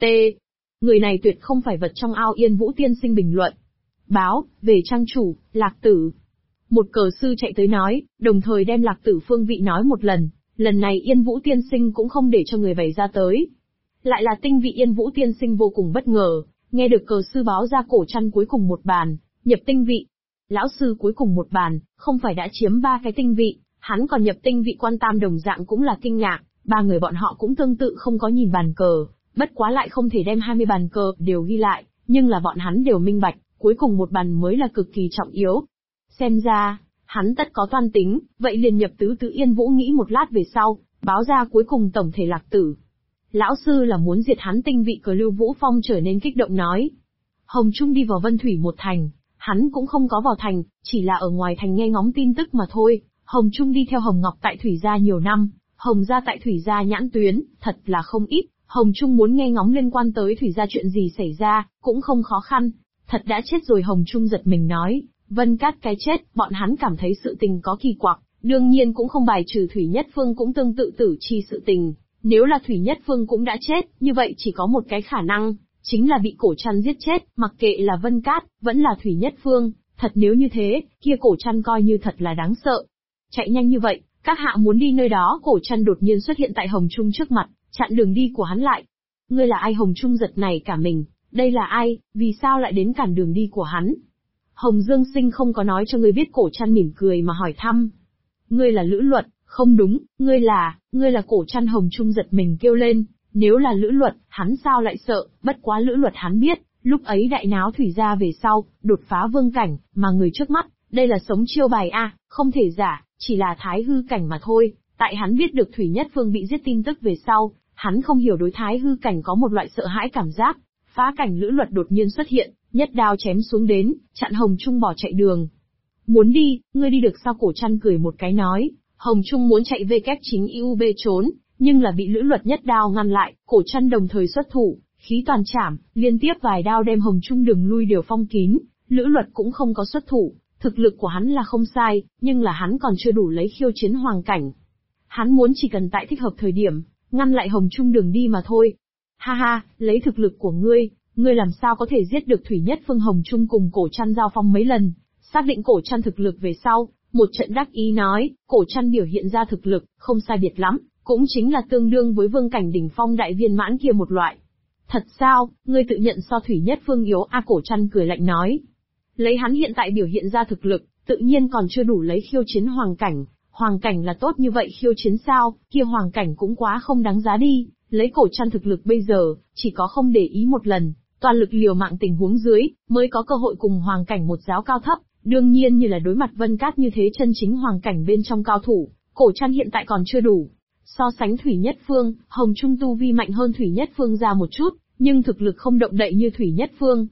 S1: Người này tuyệt không phải vật trong ao. Yên Vũ tiên sinh bình luận. Báo, về trang chủ, Lạc Tử. Một cờ sư chạy tới nói, đồng thời đem Lạc Tử phương vị nói một lần, lần này Yên Vũ tiên sinh cũng không để cho người bày ra tới. Lại là tinh vị. Yên Vũ tiên sinh vô cùng bất ngờ, nghe được cờ sư báo ra Cổ Trăn cuối cùng một bàn, nhập tinh vị. Lão sư cuối cùng một bàn, không phải đã chiếm 3 cái tinh vị, hắn còn nhập tinh vị. Quan Tam đồng dạng cũng là kinh ngạc, 3 người bọn họ cũng tương tự không có nhìn bàn cờ, bất quá lại không thể đem 20 bàn cờ đều ghi lại, nhưng là bọn hắn đều minh bạch, cuối cùng một bàn mới là cực kỳ trọng yếu. Xem ra, hắn tất có toan tính, vậy liền nhập tứ tứ. Yên Vũ nghĩ một lát về sau, báo ra cuối cùng tổng thể Lạc Tử. Lão sư là muốn diệt hắn tinh vị. Cờ Lưu Vũ Phong trở nên kích động nói. Hồng Trung đi vào Vân Thủy một thành, hắn cũng không có vào thành, chỉ là ở ngoài thành nghe ngóng tin tức mà thôi. Hồng Trung đi theo Hồng Ngọc tại Thủy gia nhiều năm, Hồng gia tại Thủy gia nhãn tuyến, thật là không ít. Hồng Trung muốn nghe ngóng liên quan tới Thủy gia chuyện gì xảy ra, cũng không khó khăn. Thật đã chết rồi. Hồng Trung giật mình nói. Vân Cát cái chết, bọn hắn cảm thấy sự tình có kỳ quặc, đương nhiên cũng không bài trừ Thủy Nhất Phương cũng tương tự tử chi sự tình. Nếu là Thủy Nhất Phương cũng đã chết, như vậy chỉ có một cái khả năng, chính là bị Cổ Trăn giết chết, mặc kệ là Vân Cát, vẫn là Thủy Nhất Phương. Thật nếu như thế, kia Cổ Trăn coi như thật là đáng sợ. Chạy nhanh như vậy, các hạ muốn đi nơi đó. Cổ Trăn đột nhiên xuất hiện tại Hồng Trung trước mặt, chặn đường đi của hắn lại. Ngươi là ai? Hồng Trung giật nảy cả mình, đây là ai, vì sao lại đến cản đường đi của hắn? Hồng Dương Sinh không có nói cho ngươi biết. Cổ Trăn mỉm cười mà hỏi thăm. Ngươi là Lữ Luật? Không đúng, ngươi là Cổ Trăn. Hồng Trung giật mình kêu lên, nếu là Lữ Luật, hắn sao lại sợ, bất quá Lữ Luật hắn biết, lúc ấy đại náo Thủy gia về sau, đột phá vương cảnh, mà người trước mắt, đây là sống chiêu bài a, không thể giả, chỉ là thái hư cảnh mà thôi. Tại hắn biết được Thủy Nhất Phương bị giết tin tức về sau, hắn không hiểu đối thái hư cảnh có một loại sợ hãi cảm giác. Phá cảnh. Lữ Luật đột nhiên xuất hiện, nhất đao chém xuống đến, chặn Hồng Trung bỏ chạy đường. Muốn đi, ngươi đi được sao? Cổ Trăn cười một cái nói. Hồng Trung muốn chạy về kép chính UB trốn, nhưng là bị Lữ Luật nhất đao ngăn lại. Cổ Trăn đồng thời xuất thủ, khí toàn chảm, liên tiếp vài đao đem Hồng Trung đường lui đều phong kín. Lữ Luật cũng không có xuất thủ, thực lực của hắn là không sai, nhưng là hắn còn chưa đủ lấy khiêu chiến hoàng cảnh. Hắn muốn chỉ cần tại thích hợp thời điểm, ngăn lại Hồng Trung đường đi mà thôi. Ha ha, lấy thực lực của ngươi làm sao có thể giết được Thủy Nhất Phương? Hồng Trung cùng Cổ Trăn giao phong mấy lần, xác định Cổ Trăn thực lực về sau, một trận đắc ý nói, Cổ Trăn biểu hiện ra thực lực, không sai biệt lắm, cũng chính là tương đương với vương cảnh đỉnh phong đại viên mãn kia một loại. Thật sao, ngươi tự nhận so Thủy Nhất Phương yếu a? Cổ Trăn cười lạnh nói. Lấy hắn hiện tại biểu hiện ra thực lực, tự nhiên còn chưa đủ lấy khiêu chiến hoàng cảnh là tốt như vậy khiêu chiến sao? Kia hoàng cảnh cũng quá không đáng giá đi. Lấy Cổ Trăn thực lực bây giờ, chỉ có không để ý một lần, toàn lực liều mạng tình huống dưới, mới có cơ hội cùng hoàng cảnh một giáo cao thấp. Đương nhiên như là đối mặt Vân Cát như thế chân chính hoàng cảnh bên trong cao thủ, Cổ Trăn hiện tại còn chưa đủ. So sánh Thủy Nhất Phương, Hồng Trung tu vi mạnh hơn Thủy Nhất Phương ra một chút, nhưng thực lực không động đậy như Thủy Nhất Phương.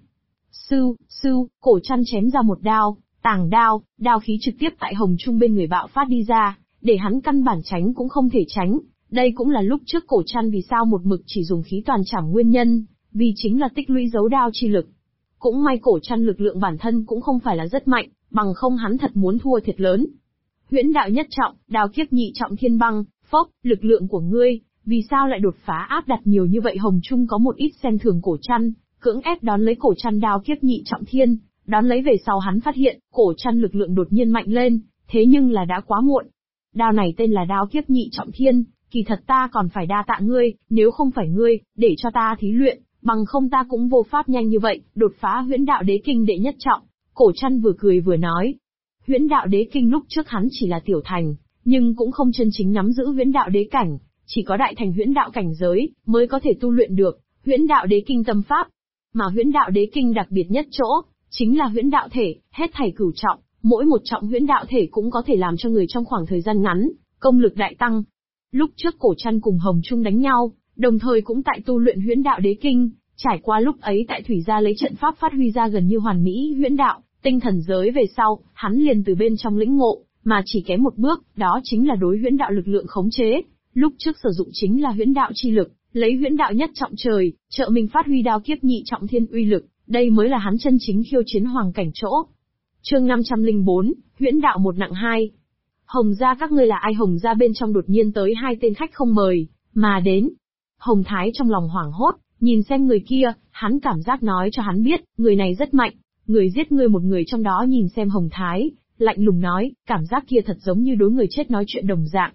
S1: Cổ Trăn chém ra một đao, tàng đao, đao khí trực tiếp tại Hồng Trung bên người bạo phát đi ra, để hắn căn bản tránh cũng không thể tránh. Đây cũng là lúc trước Cổ Trăn vì sao một mực chỉ dùng khí toàn trảm nguyên nhân, vì chính là tích lũy dấu đao chi lực. Cũng may Cổ Trăn lực lượng bản thân cũng không phải là rất mạnh, bằng không hắn thật muốn thua thiệt lớn. Huyễn đạo nhất trọng, đao kiếp nhị trọng thiên băng, phốc, lực lượng của ngươi, vì sao lại đột phá áp đặt nhiều như vậy? Hồng Trung có một ít xem thường Cổ Trăn, cưỡng ép đón lấy Cổ Trăn đao kiếp nhị trọng thiên, đón lấy về sau hắn phát hiện, Cổ Trăn lực lượng đột nhiên mạnh lên, thế nhưng là đã quá muộn. Đao này tên là đao kiếp nhị trọng thiên, kỳ thật ta còn phải đa tạ ngươi, nếu không phải ngươi, để cho ta thí luyện, bằng không ta cũng vô pháp nhanh như vậy, đột phá huyễn đạo đế kinh đệ nhất trọng. Cổ Trăn vừa cười vừa nói. Huyễn đạo đế kinh lúc trước hắn chỉ là tiểu thành, nhưng cũng không chân chính nắm giữ huyễn đạo đế cảnh, chỉ có đại thành huyễn đạo cảnh giới mới có thể tu luyện được huyễn đạo đế kinh tâm pháp. Mà huyễn đạo đế kinh đặc biệt nhất chỗ, chính là huyễn đạo thể, hết thảy cửu trọng, mỗi một trọng huyễn đạo thể cũng có thể làm cho người trong khoảng thời gian ngắn, công lực đại tăng. Lúc trước Cổ Trăn cùng Hồng Trung đánh nhau, đồng thời cũng tại tu luyện huyễn đạo đế kinh, trải qua lúc ấy tại Thủy Gia lấy trận pháp phát huy ra gần như hoàn mỹ huyễn đạo, tinh thần giới về sau, hắn liền từ bên trong lĩnh ngộ, mà chỉ kém một bước, đó chính là đối huyễn đạo lực lượng khống chế. Lúc trước sử dụng chính là huyễn đạo chi lực, lấy huyễn đạo nhất trọng trời, trợ mình phát huy đao kiếp nhị trọng thiên uy lực, đây mới là hắn chân chính khiêu chiến hoàng cảnh chỗ. Chương 504, huyễn đạo một nặng hai. Hồng gia các ngươi là ai? Hồng gia bên trong đột nhiên tới hai tên khách không mời mà đến. Hồng Thái trong lòng hoảng hốt, nhìn xem người kia, hắn cảm giác nói cho hắn biết, người này rất mạnh, người giết ngươi một người trong đó nhìn xem Hồng Thái, lạnh lùng nói, cảm giác kia thật giống như đối người chết nói chuyện đồng dạng.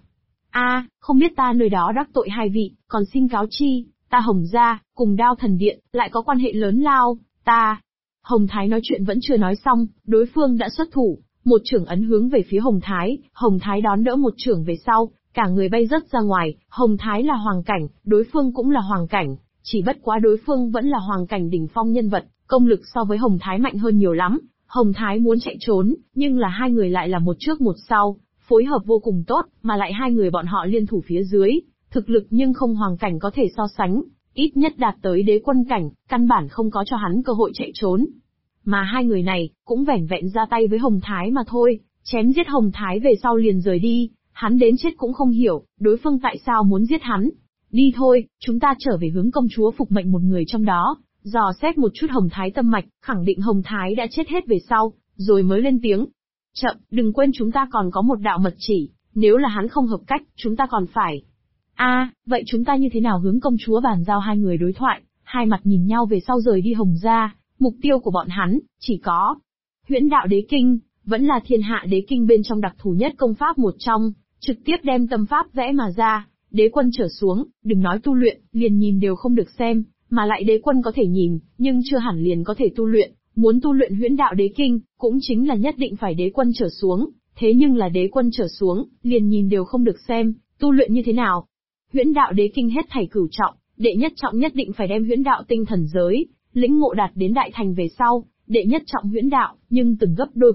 S1: Không biết ta nơi đó đắc tội hai vị, còn xin cáo chi, ta Hồng gia, cùng Đao Thần Điện, lại có quan hệ lớn lao, ta. Hồng Thái nói chuyện vẫn chưa nói xong, đối phương đã xuất thủ, một chưởng ấn hướng về phía Hồng Thái đón đỡ một chưởng về sau, cả người bay rớt ra ngoài, Hồng Thái là hoàng cảnh, đối phương cũng là hoàng cảnh, chỉ bất quá đối phương vẫn là hoàng cảnh đỉnh phong nhân vật, công lực so với Hồng Thái mạnh hơn nhiều lắm. Hồng Thái muốn chạy trốn, nhưng là hai người lại là một trước một sau, phối hợp vô cùng tốt, mà lại hai người bọn họ liên thủ phía dưới, thực lực nhưng không hoàng cảnh có thể so sánh, ít nhất đạt tới đế quân cảnh, căn bản không có cho hắn cơ hội chạy trốn. Mà hai người này, cũng vẻn vẹn ra tay với Hồng Thái mà thôi, chém giết Hồng Thái về sau liền rời đi, hắn đến chết cũng không hiểu, đối phương tại sao muốn giết hắn. Đi thôi, chúng ta trở về hướng công chúa phục mệnh một người trong đó, dò xét một chút Hồng Thái tâm mạch, khẳng định Hồng Thái đã chết hết về sau, rồi mới lên tiếng. Chậm, đừng quên chúng ta còn có một đạo mật chỉ, nếu là hắn không hợp cách, chúng ta còn phải. Vậy chúng ta như thế nào hướng công chúa bàn giao? Hai người đối thoại, hai mặt nhìn nhau về sau rời đi Hồng gia, mục tiêu của bọn hắn, chỉ có huyễn đạo đế kinh, vẫn là thiên hạ đế kinh bên trong đặc thù nhất công pháp một trong, trực tiếp đem tâm pháp vẽ mà ra, đế quân trở xuống, đừng nói tu luyện, liền nhìn đều không được xem, mà lại đế quân có thể nhìn, nhưng chưa hẳn liền có thể tu luyện. Muốn tu luyện huyễn đạo đế kinh, cũng chính là nhất định phải đế quân trở xuống, thế nhưng là đế quân trở xuống, liền nhìn đều không được xem, tu luyện như thế nào? Huyễn đạo đế kinh hết thảy cửu trọng, đệ nhất trọng nhất định phải đem huyễn đạo tinh thần giới, lĩnh ngộ đạt đến đại thành về sau, đệ nhất trọng huyễn đạo, nhưng từng gấp đôi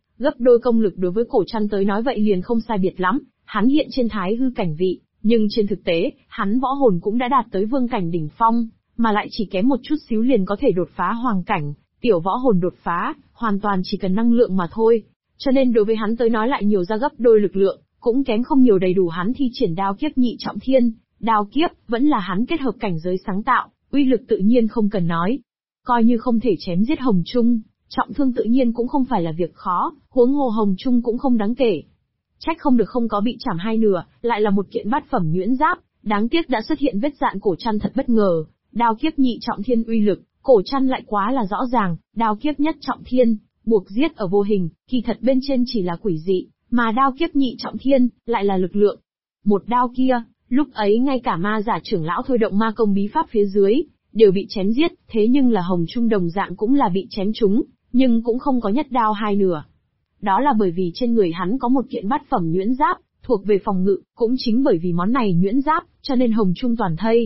S1: công lực đối với Cổ Trăn tới nói vậy liền không sai biệt lắm, hắn hiện trên thái hư cảnh vị, nhưng trên thực tế, hắn võ hồn cũng đã đạt tới vương cảnh đỉnh phong, mà lại chỉ kém một chút xíu liền có thể đột phá hoàng cảnh. Tiểu võ hồn đột phá, hoàn toàn chỉ cần năng lượng mà thôi, cho nên đối với hắn tới nói lại nhiều ra gấp đôi lực lượng, cũng kém không nhiều đầy đủ hắn thi triển đao kiếp nhị trọng thiên, đao kiếp, vẫn là hắn kết hợp cảnh giới sáng tạo, uy lực tự nhiên không cần nói. Coi như không thể chém giết Hồng Trung, trọng thương tự nhiên cũng không phải là việc khó, huống hồ Hồng Trung cũng không đáng kể. Trách không được không có bị chảm hai nửa, lại là một kiện bát phẩm nhuyễn giáp, đáng tiếc đã xuất hiện vết dạn. Cổ Trăn thật bất ngờ, đao kiếp nhị trọng thiên uy lực, Cổ Trăn lại quá là rõ ràng, đao kiếp nhất trọng thiên, buộc giết ở vô hình, kỳ thật bên trên chỉ là quỷ dị, mà đao kiếp nhị trọng thiên, lại là lực lượng. Một đao kia, lúc ấy ngay cả ma giả trưởng lão thôi động ma công bí pháp phía dưới, đều bị chém giết, thế nhưng là Hồng Trung đồng dạng cũng là bị chém trúng, nhưng cũng không có nhất đao hai nửa. Đó là bởi vì trên người hắn có một kiện bát phẩm nhuyễn giáp, thuộc về phòng ngự, cũng chính bởi vì món này nhuyễn giáp, cho nên Hồng Trung toàn thây.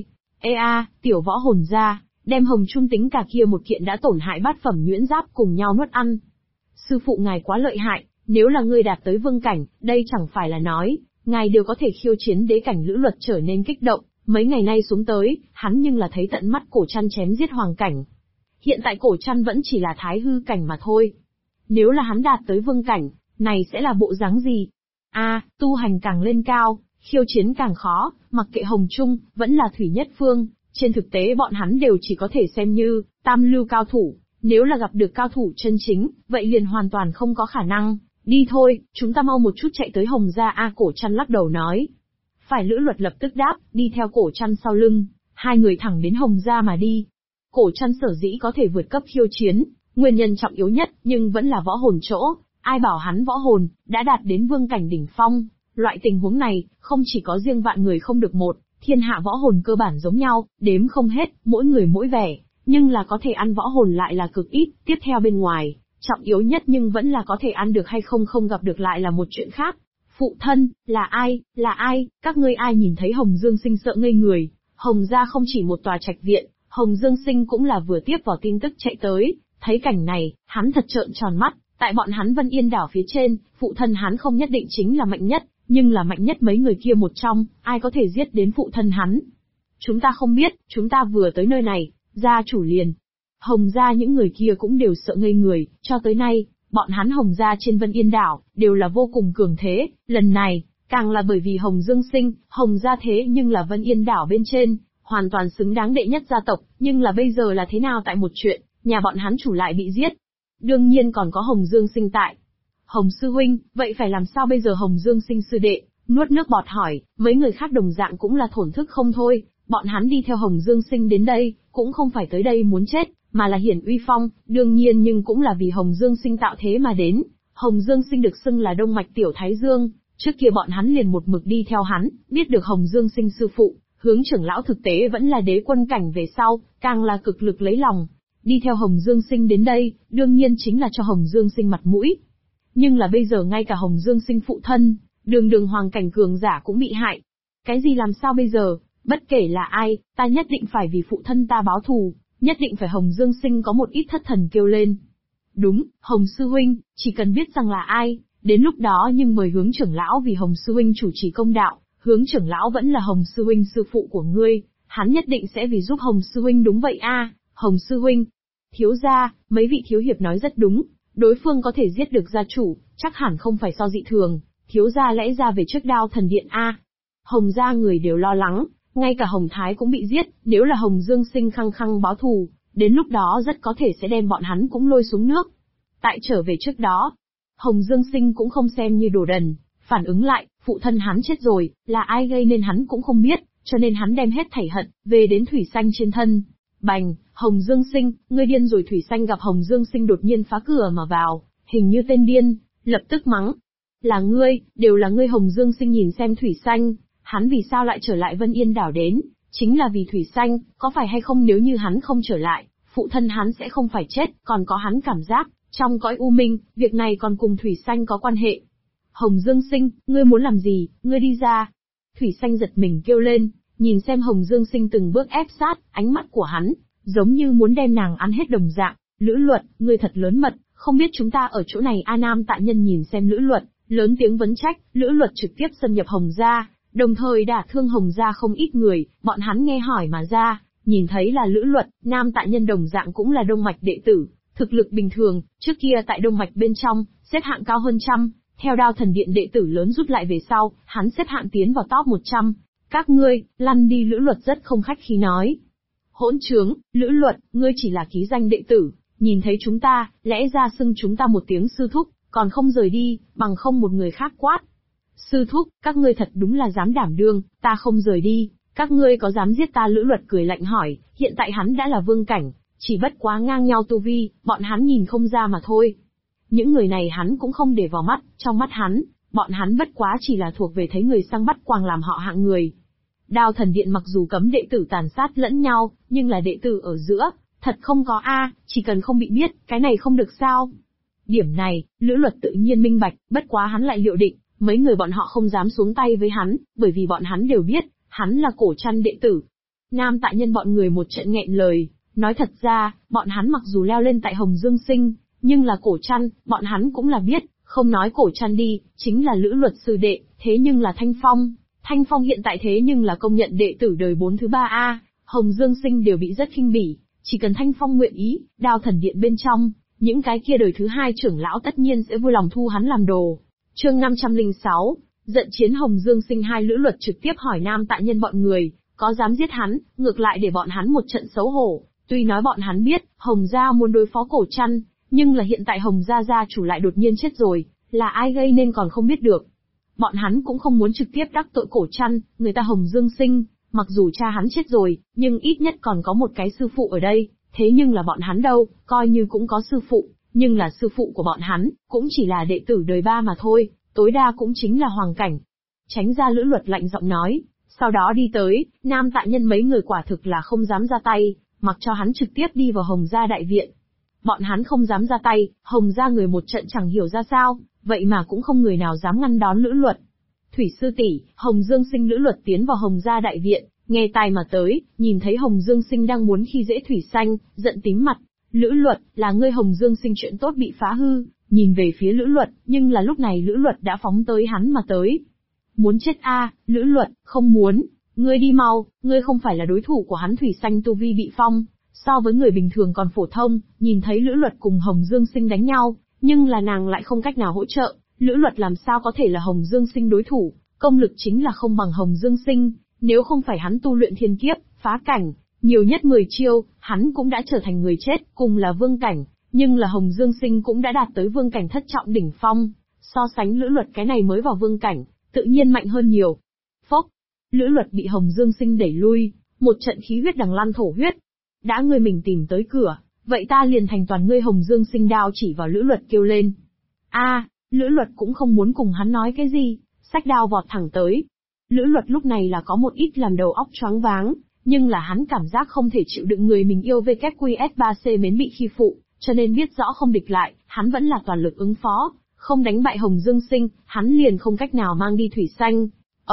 S1: Tiểu võ hồn ra, đem Hồng Trung tính cả kia một kiện đã tổn hại bát phẩm nhuyễn giáp cùng nhau nuốt ăn. Sư phụ ngài quá lợi hại, nếu là ngươi đạt tới vương cảnh, đây chẳng phải là nói, ngài đều có thể khiêu chiến đế cảnh. Lữ Luật trở nên kích động, mấy ngày nay xuống tới, hắn nhưng là thấy tận mắt Cổ Trăn chém giết hoàng cảnh. Hiện tại Cổ Trăn vẫn chỉ là thái hư cảnh mà thôi. Nếu là hắn đạt tới vương cảnh, này sẽ là bộ dáng gì? Tu hành càng lên cao, khiêu chiến càng khó, mặc kệ Hồng Trung, vẫn là Thủy Nhất Phương. Trên thực tế bọn hắn đều chỉ có thể xem như tam lưu cao thủ, nếu là gặp được cao thủ chân chính, vậy liền hoàn toàn không có khả năng. Đi thôi, chúng ta mau một chút chạy tới Hồng gia. Cổ Trăn lắc đầu nói. Phải. Lữ Luật lập tức đáp, đi theo Cổ Trăn sau lưng, hai người thẳng đến Hồng gia mà đi. Cổ Trăn sở dĩ có thể vượt cấp khiêu chiến, nguyên nhân trọng yếu nhất, nhưng vẫn là võ hồn chỗ, ai bảo hắn võ hồn đã đạt đến vương cảnh đỉnh phong. Loại tình huống này, không chỉ có riêng vạn người không được một, thiên hạ võ hồn cơ bản giống nhau, đếm không hết, mỗi người mỗi vẻ, nhưng là có thể ăn võ hồn lại là cực ít. Tiếp theo bên ngoài, Trọng yếu nhất nhưng vẫn là có thể ăn được hay không không gặp được lại là một chuyện khác. Phụ thân, là ai, các ngươi ai nhìn thấy Hồng Dương Sinh sợ ngây người. Hồng gia không chỉ một tòa trạch viện, Hồng Dương Sinh cũng là vừa tiếp vào tin tức chạy tới, thấy cảnh này, hắn thật trợn tròn mắt, tại bọn hắn Vân Yên đảo phía trên, phụ thân hắn không nhất định chính là mạnh nhất, nhưng là mạnh nhất mấy người kia một trong, ai có thể giết đến phụ thân hắn. Chúng ta không biết, chúng ta vừa tới nơi này, gia chủ liền. Hồng gia những người kia cũng đều sợ ngây người, cho tới nay, bọn hắn Hồng gia trên Vân Yên đảo, đều là vô cùng cường thế, lần này, càng là bởi vì Hồng Dương Sinh, Hồng gia thế nhưng là Vân Yên đảo bên trên, hoàn toàn xứng đáng đệ nhất gia tộc, nhưng là bây giờ là thế nào tại một chuyện, nhà bọn hắn chủ lại bị giết. Đương nhiên còn có Hồng Dương Sinh tại. Hồng sư huynh, vậy phải làm sao bây giờ Hồng Dương Sinh sư đệ, nuốt nước bọt hỏi, mấy người khác đồng dạng cũng là thổn thức không thôi, bọn hắn đi theo Hồng Dương Sinh đến đây, cũng không phải tới đây muốn chết, mà là hiển uy phong, đương nhiên nhưng cũng là vì Hồng Dương Sinh tạo thế mà đến. Hồng Dương Sinh được xưng là Đông Mạch Tiểu Thái Dương, trước kia bọn hắn liền một mực đi theo hắn, biết được Hồng Dương Sinh sư phụ, hướng trưởng lão thực tế vẫn là đế quân cảnh về sau, càng là cực lực lấy lòng. Đi theo Hồng Dương Sinh đến đây, đương nhiên chính là cho Hồng Dương Sinh mặt mũi. Nhưng là bây giờ ngay cả Hồng Dương Sinh phụ thân, đường hoàng cảnh cường giả cũng bị hại. Cái gì làm sao bây giờ, bất kể là ai, ta nhất định phải vì phụ thân ta báo thù, nhất định phải Hồng Dương Sinh có một ít thất thần kêu lên. Đúng, Hồng sư huynh, chỉ cần biết rằng là ai, đến lúc đó nhưng mời hướng trưởng lão vì Hồng sư huynh chủ trì công đạo, hướng trưởng lão vẫn là Hồng sư huynh sư phụ của ngươi, hắn nhất định sẽ vì giúp Hồng sư huynh đúng vậy a, Hồng sư huynh. Thiếu gia, mấy vị thiếu hiệp nói rất đúng, đối phương có thể giết được gia chủ, chắc hẳn không phải do dị thường, thiếu gia lẽ ra về trước Đao Thần Điện a. Hồng gia người đều lo lắng, ngay cả Hồng Thái cũng bị giết, nếu là Hồng Dương Sinh khăng khăng báo thù, đến lúc đó rất có thể sẽ đem bọn hắn cũng lôi xuống nước. Tại trở về trước đó, Hồng Dương Sinh cũng không xem như đồ đần, phản ứng lại, phụ thân hắn chết rồi, là ai gây nên hắn cũng không biết, cho nên hắn đem hết thảy hận, về đến Thủy Xanh trên thân. Bành, Hồng Dương Sinh, ngươi điên rồi. Thủy Xanh gặp Hồng Dương Sinh đột nhiên phá cửa mà vào, hình như tên điên, lập tức mắng. Là ngươi, đều là ngươi. Hồng Dương Sinh nhìn xem Thủy Xanh, hắn vì sao lại trở lại Vân Yên đảo đến, chính là vì Thủy Xanh, có phải hay không nếu như hắn không trở lại, phụ thân hắn sẽ không phải chết, còn có hắn cảm giác, trong cõi u minh, việc này còn cùng Thủy Xanh có quan hệ. Hồng Dương Sinh, ngươi muốn làm gì, ngươi đi ra. Thủy Xanh giật mình kêu lên, nhìn xem Hồng Dương Sinh từng bước ép sát, ánh mắt của hắn, giống như muốn đem nàng ăn hết đồng dạng. Lữ Luật, ngươi thật lớn mật, không biết chúng ta ở chỗ này. A Nam Tạ Nhân nhìn xem Lữ Luật, lớn tiếng vấn trách. Lữ Luật trực tiếp xâm nhập Hồng gia, đồng thời đả thương Hồng gia không ít người, bọn hắn nghe hỏi mà ra, nhìn thấy là Lữ Luật. Nam Tạ Nhân đồng dạng cũng là Đông Mạch đệ tử, thực lực bình thường, trước kia tại Đông Mạch bên trong, xếp hạng cao hơn trăm, theo Đao Thần Điện đệ tử lớn rút lại về sau, hắn xếp hạng tiến vào top 100. Các ngươi, lăn đi. Lữ Luật rất không khách khí nói. Hỗn trướng, Lữ Luật, ngươi chỉ là ký danh đệ tử, nhìn thấy chúng ta, lẽ ra xưng chúng ta một tiếng sư thúc, còn không rời đi, bằng không một người khác quát. Sư thúc, các ngươi thật đúng là dám đảm đương, ta không rời đi, các ngươi có dám giết ta? Lữ Luật cười lạnh hỏi, hiện tại hắn đã là vương cảnh, chỉ bất quá ngang nhau tu vi, bọn hắn nhìn không ra mà thôi. Những người này hắn cũng không để vào mắt, trong mắt hắn, bọn hắn bất quá chỉ là thuộc về thấy người sang bắt quàng làm họ hạng người. Đao Thần Điện mặc dù cấm đệ tử tàn sát lẫn nhau, nhưng là đệ tử ở giữa, thật không có a, chỉ cần không bị biết, cái này không được sao. Điểm này, Lữ Luật tự nhiên minh bạch, bất quá hắn lại liệu định, mấy người bọn họ không dám xuống tay với hắn, bởi vì bọn hắn đều biết, hắn là Cổ Trăn đệ tử. Nam Tạ Nhân bọn người một trận nghẹn lời, nói thật ra, bọn hắn mặc dù leo lên tại Hồng Dương Sinh, nhưng là Cổ Trăn, bọn hắn cũng là biết, không nói Cổ Trăn đi, chính là Lữ Luật sư đệ, thế nhưng là Thanh Phong. Thanh Phong hiện tại thế nhưng là công nhận đệ tử đời 4 thứ 3A, Hồng Dương Sinh đều bị rất khinh bỉ, chỉ cần Thanh Phong nguyện ý, Đao Thần Điện bên trong, những cái kia đời thứ 2 trưởng lão tất nhiên sẽ vui lòng thu hắn làm đồ. Chương 506, giận chiến Hồng Dương Sinh. Hai Lữ Luật trực tiếp hỏi Nam Tạ Nhân bọn người, có dám giết hắn, ngược lại để bọn hắn một trận xấu hổ. Tuy nói bọn hắn biết, Hồng gia muốn đối phó Cổ Trăn, nhưng là hiện tại Hồng gia gia chủ lại đột nhiên chết rồi, là ai gây nên còn không biết được. Bọn hắn cũng không muốn trực tiếp đắc tội Cổ Trăn, người ta Hồng Dương Sinh, mặc dù cha hắn chết rồi, nhưng ít nhất còn có một cái sư phụ ở đây, thế nhưng là bọn hắn đâu, coi như cũng có sư phụ, nhưng là sư phụ của bọn hắn, cũng chỉ là đệ tử đời 3 mà thôi, tối đa cũng chính là hoàng cảnh. Tránh ra. Lữ Luật lạnh giọng nói, sau đó đi tới, Nam Tạ Nhân mấy người quả thực là không dám ra tay, mặc cho hắn trực tiếp đi vào Hồng gia đại viện. Bọn hắn không dám ra tay, Hồng gia người một trận chẳng hiểu ra sao, vậy mà cũng không người nào dám ngăn đón Lữ Luật. Thủy sư tỷ, Hồng Dương Sinh Lữ Luật tiến vào Hồng gia đại viện, nghe tai mà tới, nhìn thấy Hồng Dương Sinh đang muốn khi dễ Thủy Xanh, giận tím mặt. Lữ Luật, là ngươi Hồng Dương Sinh chuyện tốt bị phá hư, nhìn về phía Lữ Luật, nhưng là lúc này Lữ Luật đã phóng tới hắn mà tới. Muốn chết a, Lữ Luật, không muốn, ngươi đi mau, ngươi không phải là đối thủ của hắn. Thủy Xanh tu vi bị phong, so với người bình thường còn phổ thông, nhìn thấy Lữ Luật cùng Hồng Dương Sinh đánh nhau, nhưng là nàng lại không cách nào hỗ trợ, Lữ Luật làm sao có thể là Hồng Dương Sinh đối thủ, công lực chính là không bằng Hồng Dương Sinh, nếu không phải hắn tu luyện thiên kiếp, phá cảnh, nhiều nhất 10 chiêu, hắn cũng đã trở thành người chết, cùng là vương cảnh, nhưng là Hồng Dương Sinh cũng đã đạt tới vương cảnh thất trọng đỉnh phong, so sánh Lữ Luật cái này mới vào vương cảnh, tự nhiên mạnh hơn nhiều. Phốc, Lữ Luật bị Hồng Dương Sinh đẩy lui, một trận khí huyết đằng lan thổ huyết. Đã ngươi mình tìm tới cửa, vậy ta liền thành toàn ngươi. Hồng Dương Sinh đao chỉ vào Lữ Luật kêu lên. Lữ Luật cũng không muốn cùng hắn nói cái gì, xách đao vọt thẳng tới. Lữ Luật lúc này là có một ít làm đầu óc choáng váng, nhưng là hắn cảm giác không thể chịu đựng người mình yêu VQS3C mến bị khi phụ, cho nên biết rõ không địch lại, hắn vẫn là toàn lực ứng phó, không đánh bại Hồng Dương Sinh, hắn liền không cách nào mang đi Thủy Xanh.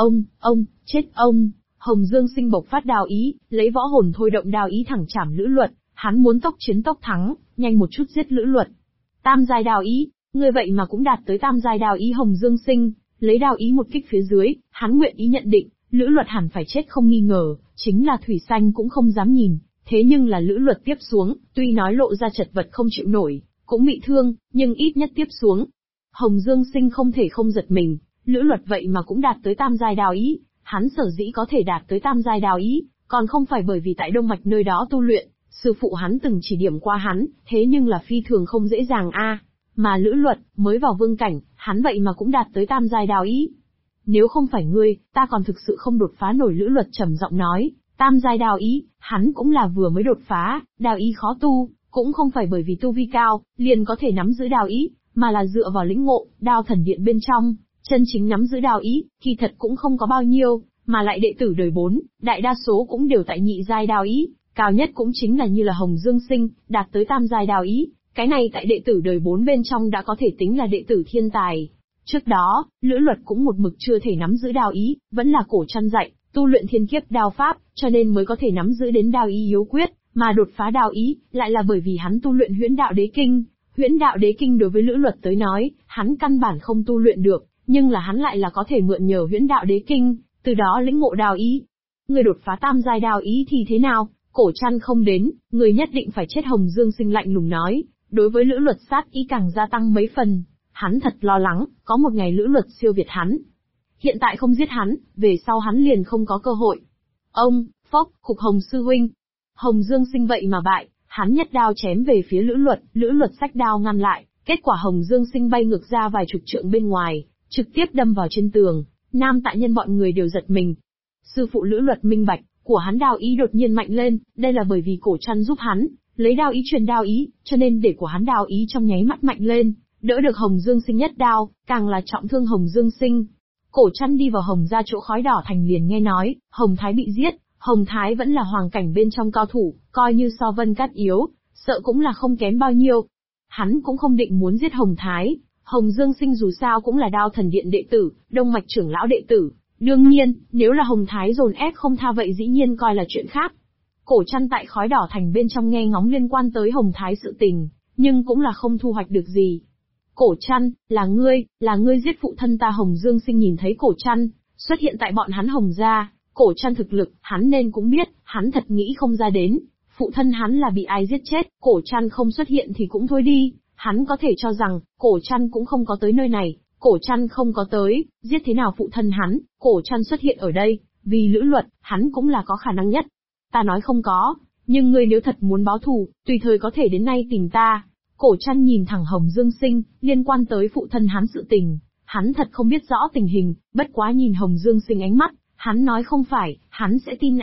S1: Chết ông! Hồng Dương Sinh bộc phát đao ý, lấy võ hồn thôi động đao ý thẳng chảm Lữ Luật, hắn muốn tốc chiến tốc thắng, nhanh một chút giết Lữ Luật. Tam giai đao ý, ngươi vậy mà cũng đạt tới tam giai đao ý. Hồng Dương Sinh, lấy đao ý một kích phía dưới, hắn nguyện ý nhận định, Lữ Luật hẳn phải chết không nghi ngờ, chính là Thủy Xanh cũng không dám nhìn, thế nhưng là Lữ Luật tiếp xuống, tuy nói lộ ra chật vật không chịu nổi, cũng bị thương, nhưng ít nhất tiếp xuống. Hồng Dương Sinh không thể không giật mình, Lữ Luật vậy mà cũng đạt tới tam giai đao ý, hắn sở dĩ có thể đạt tới tam giai đao ý, còn không phải bởi vì tại Đông Mạch nơi đó tu luyện, sư phụ hắn từng chỉ điểm qua hắn, thế nhưng là phi thường không dễ dàng mà Lữ Luật, mới vào vương cảnh, hắn vậy mà cũng đạt tới tam giai đao ý. Nếu không phải ngươi, ta còn thực sự không đột phá nổi. Lữ Luật trầm giọng nói, tam giai đao ý, hắn cũng là vừa mới đột phá, đao ý khó tu, cũng không phải bởi vì tu vi cao, liền có thể nắm giữ đao ý, mà là dựa vào lĩnh ngộ, đao thần điện bên trong, chân chính nắm giữ đao ý, kỳ thật cũng không có bao nhiêu, mà lại đệ tử đời 4, đại đa số cũng đều tại nhị giai đao ý, cao nhất cũng chính là như là Hồng Dương Sinh, đạt tới tam giai đao ý, cái này tại đệ tử đời 4 bên trong đã có thể tính là đệ tử thiên tài. Trước đó, Lữ Luật cũng một mực chưa thể nắm giữ đao ý, vẫn là cổ chăn dạy, tu luyện thiên kiếp đao pháp, cho nên mới có thể nắm giữ đến đao ý yếu quyết, mà đột phá đao ý, lại là bởi vì hắn tu luyện Huyễn Đạo Đế Kinh. Huyễn Đạo Đế Kinh đối với Lữ Luật tới nói, hắn căn bản không tu luyện được, nhưng là hắn lại là có thể mượn nhờ Huyễn Đạo Đế Kinh, từ đó lĩnh ngộ đao ý. Người đột phá tam giai đao ý thì thế nào? Cổ chăn không đến, người nhất định phải chết. Hồng Dương Sinh lạnh lùng nói, đối với Lữ Luật sát ý càng gia tăng mấy phần. Hắn thật lo lắng, có một ngày Lữ Luật siêu việt hắn. Hiện tại không giết hắn, về sau hắn liền không có cơ hội. Khục Hồng sư huynh. Hồng Dương Sinh vậy mà bại, hắn nhất đao chém về phía Lữ Luật xách đao ngăn lại, kết quả Hồng Dương Sinh bay ngược ra vài chục trượng bên ngoài, trực tiếp đâm vào trên tường. Nam Tại Nhân bọn người đều giật mình. Sư phụ Lữ Luật minh bạch, của hắn đao ý đột nhiên mạnh lên, đây là bởi vì cổ chăn giúp hắn, lấy đao ý truyền đao ý, cho nên để của hắn đao ý trong nháy mắt mạnh lên, đỡ được Hồng Dương Sinh nhất đao, càng là trọng thương Hồng Dương Sinh. Cổ chăn đi vào Hồng ra chỗ khói đỏ thành liền nghe nói, Hồng Thái bị giết. Hồng Thái vẫn là hoàng cảnh bên trong cao thủ, coi như so Vân Cát yếu, sợ cũng là không kém bao nhiêu. Hắn cũng không định muốn giết Hồng Thái, Hồng Dương Sinh dù sao cũng là Đao Thần Điện đệ tử, Đông Mạch trưởng lão đệ tử. Đương nhiên, nếu là Hồng Thái dồn ép không tha vậy dĩ nhiên coi là chuyện khác. Cổ chăn tại khói đỏ thành bên trong nghe ngóng liên quan tới Hồng Thái sự tình, nhưng cũng là không thu hoạch được gì. Cổ chăn, là ngươi giết phụ thân ta. Hồng Dương Sinh nhìn thấy cổ chăn xuất hiện tại bọn hắn Hồng gia, cổ chăn thực lực, hắn nên cũng biết, hắn thật nghĩ không ra đến, phụ thân hắn là bị ai giết chết, cổ chăn không xuất hiện thì cũng thôi đi, hắn có thể cho rằng, cổ chăn cũng không có tới nơi này, cổ chăn không có tới, giết thế nào phụ thân hắn, cổ chăn xuất hiện ở đây, vì Lữ Luật, hắn cũng là có khả năng nhất. Ta nói không có, nhưng ngươi nếu thật muốn báo thù, tùy thời có thể đến nay tìm ta. Cổ chăn nhìn thẳng Hồng Dương Sinh, liên quan tới phụ thân hắn sự tình, hắn thật không biết rõ tình hình, bất quá nhìn Hồng Dương Sinh ánh mắt, hắn nói không phải, hắn sẽ tin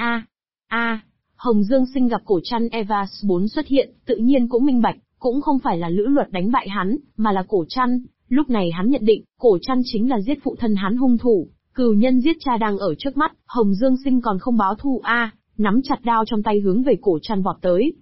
S1: Hồng Dương Sinh gặp cổ chăn Evas 4 xuất hiện, tự nhiên cũng minh bạch, cũng không phải là Lữ Luật đánh bại hắn, mà là cổ chăn. Lúc này hắn nhận định, cổ chăn chính là giết phụ thân hắn hung thủ, cừu nhân giết cha đang ở trước mắt, Hồng Dương Sinh còn không báo thù nắm chặt đao trong tay hướng về cổ chăn vọt tới.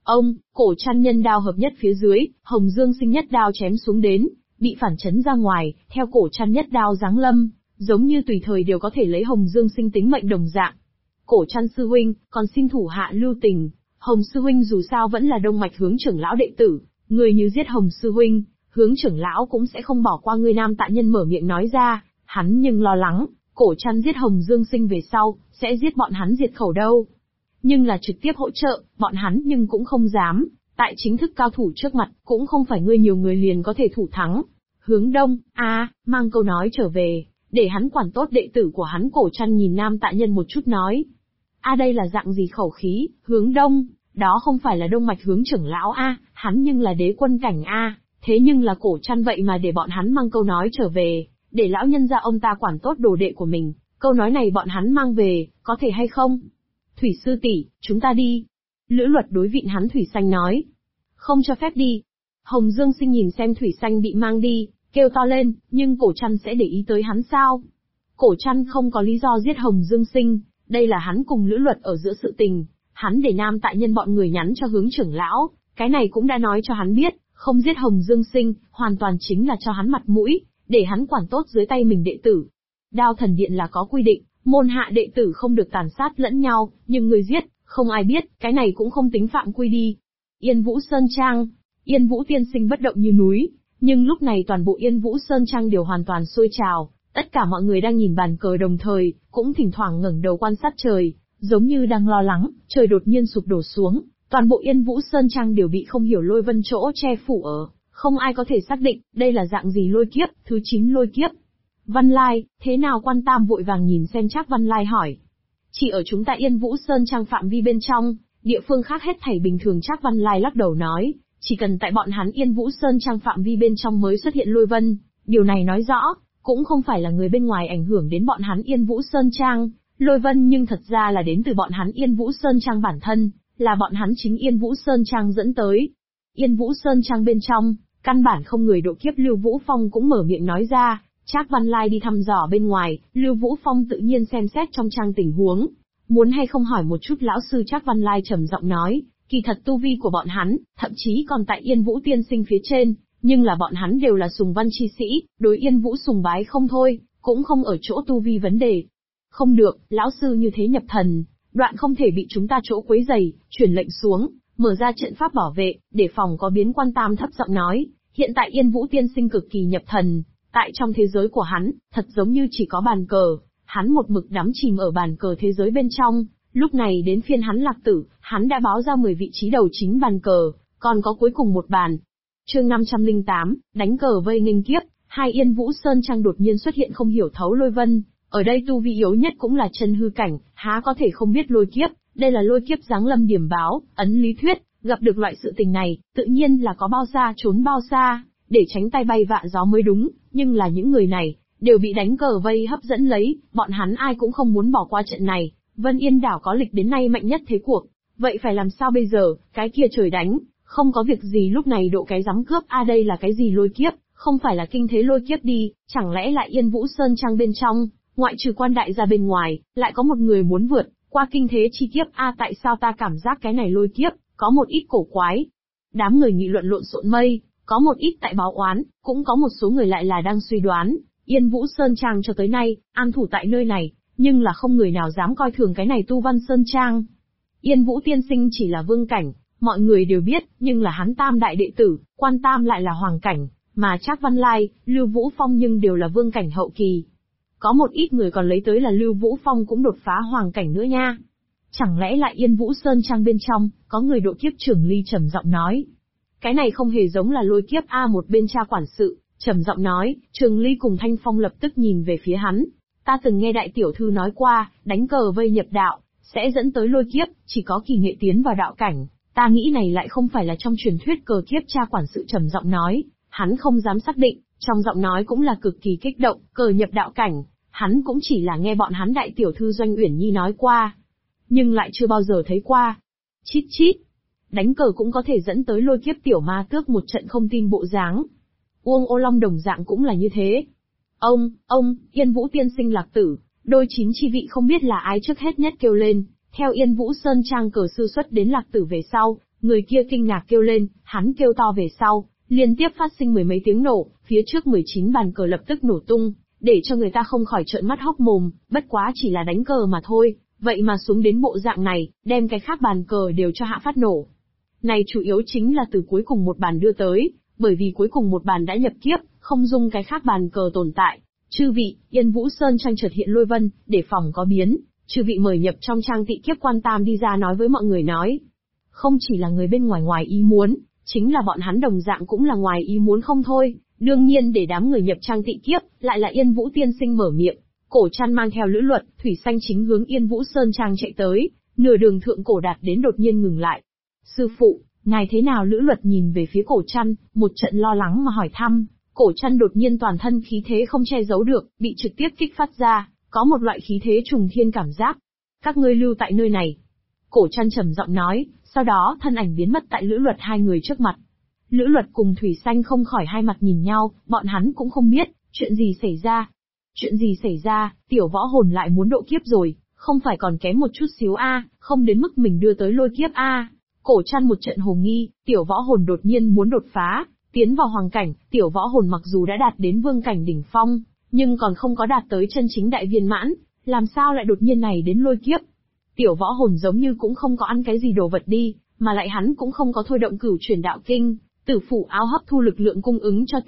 S1: Ông, cổ trăn nhân đao hợp nhất phía dưới, Hồng Dương Sinh nhất đao chém xuống đến, bị phản chấn ra ngoài, theo cổ trăn nhất đao giáng lâm, giống như tùy thời đều có thể lấy Hồng Dương Sinh tính mệnh đồng dạng. Cổ trăn sư huynh, còn xin thủ hạ lưu tình, Hồng sư huynh dù sao vẫn là đông mạch hướng trưởng lão đệ tử, người như giết Hồng sư huynh, hướng trưởng lão cũng sẽ không bỏ qua ngươi. Nam Tạ Nhân mở miệng nói ra, hắn nhưng lo lắng, cổ trăn giết Hồng Dương Sinh về sau, sẽ giết bọn hắn diệt khẩu đâu. Nhưng là trực tiếp hỗ trợ, bọn hắn nhưng cũng không dám, tại chính thức cao thủ trước mặt, cũng không phải ngươi nhiều người liền có thể thủ thắng. Hướng Đông, mang câu nói trở về, để hắn quản tốt đệ tử của hắn. Cổ trăn nhìn Nam Tạ Nhân một chút nói. Đây là dạng gì khẩu khí, Hướng Đông, đó không phải là đông mạch hướng trưởng lão hắn nhưng là đế quân cảnh thế nhưng là cổ trăn vậy mà để bọn hắn mang câu nói trở về, để lão nhân gia ông ta quản tốt đồ đệ của mình, câu nói này bọn hắn mang về, có thể hay không? Thủy sư tỷ, chúng ta đi. Lữ Luật đối vịn hắn Thủy Xanh nói. Không cho phép đi. Hồng Dương Sinh nhìn xem Thủy Xanh bị mang đi, kêu to lên, nhưng cổ trăn sẽ để ý tới hắn sao? Cổ trăn không có lý do giết Hồng Dương Sinh, đây là hắn cùng Lữ Luật ở giữa sự tình, hắn để Nam Tại Nhân bọn người nhắn cho hướng trưởng lão, cái này cũng đã nói cho hắn biết, không giết Hồng Dương Sinh, hoàn toàn chính là cho hắn mặt mũi, để hắn quản tốt dưới tay mình đệ tử. Đao Thần Điện là có quy định, môn hạ đệ tử không được tàn sát lẫn nhau, nhưng người giết, không ai biết, cái này cũng không tính phạm quy đi. Yên Vũ Sơn Trang, Yên Vũ tiên sinh bất động như núi, nhưng lúc này toàn bộ Yên Vũ Sơn Trang đều hoàn toàn sôi trào, tất cả mọi người đang nhìn bàn cờ đồng thời, cũng thỉnh thoảng ngẩng đầu quan sát trời, giống như đang lo lắng, trời đột nhiên sụp đổ xuống, toàn bộ Yên Vũ Sơn Trang đều bị không hiểu lôi vân chỗ che phủ ở, không ai có thể xác định, đây là dạng gì lôi kiếp, thứ 9 lôi kiếp. Văn Lai, thế nào? Quan Tam vội vàng nhìn xem Trác Văn Lai hỏi. Chỉ ở chúng ta Yên Vũ Sơn Trang phạm vi bên trong, địa phương khác hết thảy bình thường. Trác Văn Lai lắc đầu nói, chỉ cần tại bọn hắn Yên Vũ Sơn Trang phạm vi bên trong mới xuất hiện lôi vân, điều này nói rõ, cũng không phải là người bên ngoài ảnh hưởng đến bọn hắn Yên Vũ Sơn Trang, lôi vân nhưng thật ra là đến từ bọn hắn Yên Vũ Sơn Trang bản thân, là bọn hắn chính Yên Vũ Sơn Trang dẫn tới. Yên Vũ Sơn Trang bên trong, căn bản không người độ kiếp. Lưu Vũ Phong cũng mở miệng nói ra. Trác Văn Lai đi thăm dò bên ngoài, Lưu Vũ Phong tự nhiên xem xét trong trang tình huống. Muốn hay không hỏi một chút lão sư? Trác Văn Lai trầm giọng nói, kỳ thật tu vi của bọn hắn, thậm chí còn tại Yên Vũ tiên sinh phía trên, nhưng là bọn hắn đều là sùng văn chi sĩ, đối Yên Vũ sùng bái không thôi, cũng không ở chỗ tu vi vấn đề. Không được, lão sư như thế nhập thần, đoạn không thể bị chúng ta chỗ quấy rầy, truyền lệnh xuống, mở ra trận pháp bảo vệ, để phòng có biến. Quan Tam thấp giọng nói, hiện tại Yên Vũ tiên sinh cực kỳ nhập thần, tại trong thế giới của hắn, thật giống như chỉ có bàn cờ, hắn một mực đắm chìm ở bàn cờ thế giới bên trong, lúc này đến phiên hắn lạc tử, hắn đã báo ra 10 vị trí đầu chính bàn cờ, còn có cuối cùng một bàn. Chương 508, đánh cờ vây nghênh kiếp. Hai Yên Vũ Sơn Trang đột nhiên xuất hiện không hiểu thấu lôi vân, ở đây tu vi yếu nhất cũng là chân hư cảnh, há có thể không biết lôi kiếp, đây là lôi kiếp giáng lâm điểm báo, ấn lý thuyết, gặp được loại sự tình này, tự nhiên là có bao xa trốn bao xa, để tránh tay bay vạ gió mới đúng, nhưng là những người này, đều bị đánh cờ vây hấp dẫn lấy, bọn hắn ai cũng không muốn bỏ qua trận này. Vân Yên đảo có lịch đến nay mạnh nhất thế cuộc, vậy phải làm sao bây giờ? Cái kia trời đánh, không có việc gì lúc này độ cái giám cướp. Đây là cái gì lôi kiếp, không phải là kinh thế lôi kiếp đi, chẳng lẽ lại Yên Vũ Sơn Trang bên trong, ngoại trừ Quan đại gia bên ngoài, lại có một người muốn vượt qua kinh thế chi kiếp? Tại sao ta cảm giác cái này lôi kiếp có một ít cổ quái? Đám người nghị luận lộn xộn mây, có một ít tại báo oán, cũng có một số người lại là đang suy đoán, Yên Vũ Sơn Trang cho tới nay, an thủ tại nơi này, nhưng là không người nào dám coi thường cái này Tu Văn Sơn Trang. Yên Vũ tiên sinh chỉ là vương cảnh, mọi người đều biết, nhưng là hắn tam đại đệ tử, Quan Tam lại là hoàng cảnh, mà Trác Văn Lai, Lưu Vũ Phong nhưng đều là vương cảnh hậu kỳ. Có một ít người còn lấy tới là Lưu Vũ Phong cũng đột phá hoàng cảnh nữa nha. Chẳng lẽ lại Yên Vũ Sơn Trang bên trong, có người độ kiếp? Trưởng Ly trầm giọng nói. Cái này không hề giống là lôi kiếp. Một bên cha quản sự, trầm giọng nói. Trường Ly cùng Thanh Phong lập tức nhìn về phía hắn. Ta từng nghe đại tiểu thư nói qua, đánh cờ vây nhập đạo, sẽ dẫn tới lôi kiếp, chỉ có kỳ nghệ tiến vào đạo cảnh. Ta nghĩ này lại không phải là trong truyền thuyết cờ kiếp. Cha quản sự trầm giọng nói, hắn không dám xác định, trong giọng nói cũng là cực kỳ kích động. Cờ nhập đạo cảnh, hắn cũng chỉ là nghe bọn hắn đại tiểu thư Doanh Uyển Nhi nói qua, nhưng lại chưa bao giờ thấy qua. Chít chít, đánh cờ cũng có thể dẫn tới lôi kiếp. Tiểu Ma Tước một trận không tin bộ dáng. Uông Ô Long đồng dạng cũng là như thế. Ông, Yên Vũ tiên sinh lạc tử, đôi chín chi vị không biết là ai trước hết nhất kêu lên, Theo Yên Vũ Sơn Trang cờ sư xuất đến Lạc Tử về sau, người kia kinh ngạc kêu lên, hắn kêu to về sau, liên tiếp phát sinh mười mấy tiếng nổ, phía trước 19 bàn cờ lập tức nổ tung, để cho người ta không khỏi trợn mắt hốc mồm, bất quá chỉ là đánh cờ mà thôi, vậy mà xuống đến bộ dạng này, đem cái khác bàn cờ đều cho hạ phát nổ. Này chủ yếu chính là từ cuối cùng một bàn đưa tới, bởi vì cuối cùng một bàn đã nhập kiếp, không dung cái khác bàn cờ tồn tại. Chư vị, Yên Vũ Sơn Trang chợt hiện lôi vân, để phòng có biến, chư vị mời nhập trong trang tị kiếp quan tam đi ra nói với mọi người nói. Không chỉ là người bên ngoài ngoài ý muốn, chính là bọn hắn đồng dạng cũng là ngoài ý muốn không thôi. Đương nhiên để đám người nhập trang tị kiếp, lại là Yên Vũ tiên sinh mở miệng. Cổ Trăn mang theo Lữ Luật, Thủy Xanh chính hướng Yên Vũ Sơn Trang chạy tới, nửa đường thượng cổ đạt đến đột nhiên ngừng lại. Sư phụ, ngài thế nào? Lữ Luật nhìn về phía Cổ Trăn, một trận lo lắng mà hỏi thăm. Cổ Trăn đột nhiên toàn thân khí thế không che giấu được, bị trực tiếp kích phát ra, có một loại khí thế trùng thiên cảm giác. Các ngươi lưu tại nơi này. Cổ Trăn trầm giọng nói, sau đó thân ảnh biến mất tại Lữ Luật hai người trước mặt. Lữ Luật cùng Thủy Xanh không khỏi hai mặt nhìn nhau, bọn hắn cũng không biết, chuyện gì xảy ra. Chuyện gì xảy ra, tiểu võ hồn lại muốn độ kiếp rồi, không phải còn kém một chút xíu không đến mức mình đưa tới lôi kiếp Cổ Trăn một trận hồ nghi, tiểu võ hồn đột nhiên muốn đột phá, tiến vào hoàng cảnh, tiểu võ hồn mặc dù đã đạt đến vương cảnh đỉnh phong, nhưng còn không có đạt tới chân chính đại viên mãn, làm sao lại đột nhiên này đến lôi kiếp. Tiểu võ hồn giống như cũng không có ăn cái gì đồ vật đi, mà lại hắn cũng không có thôi động cửu chuyển đạo kinh, tử phủ áo hấp thu lực lượng cung ứng cho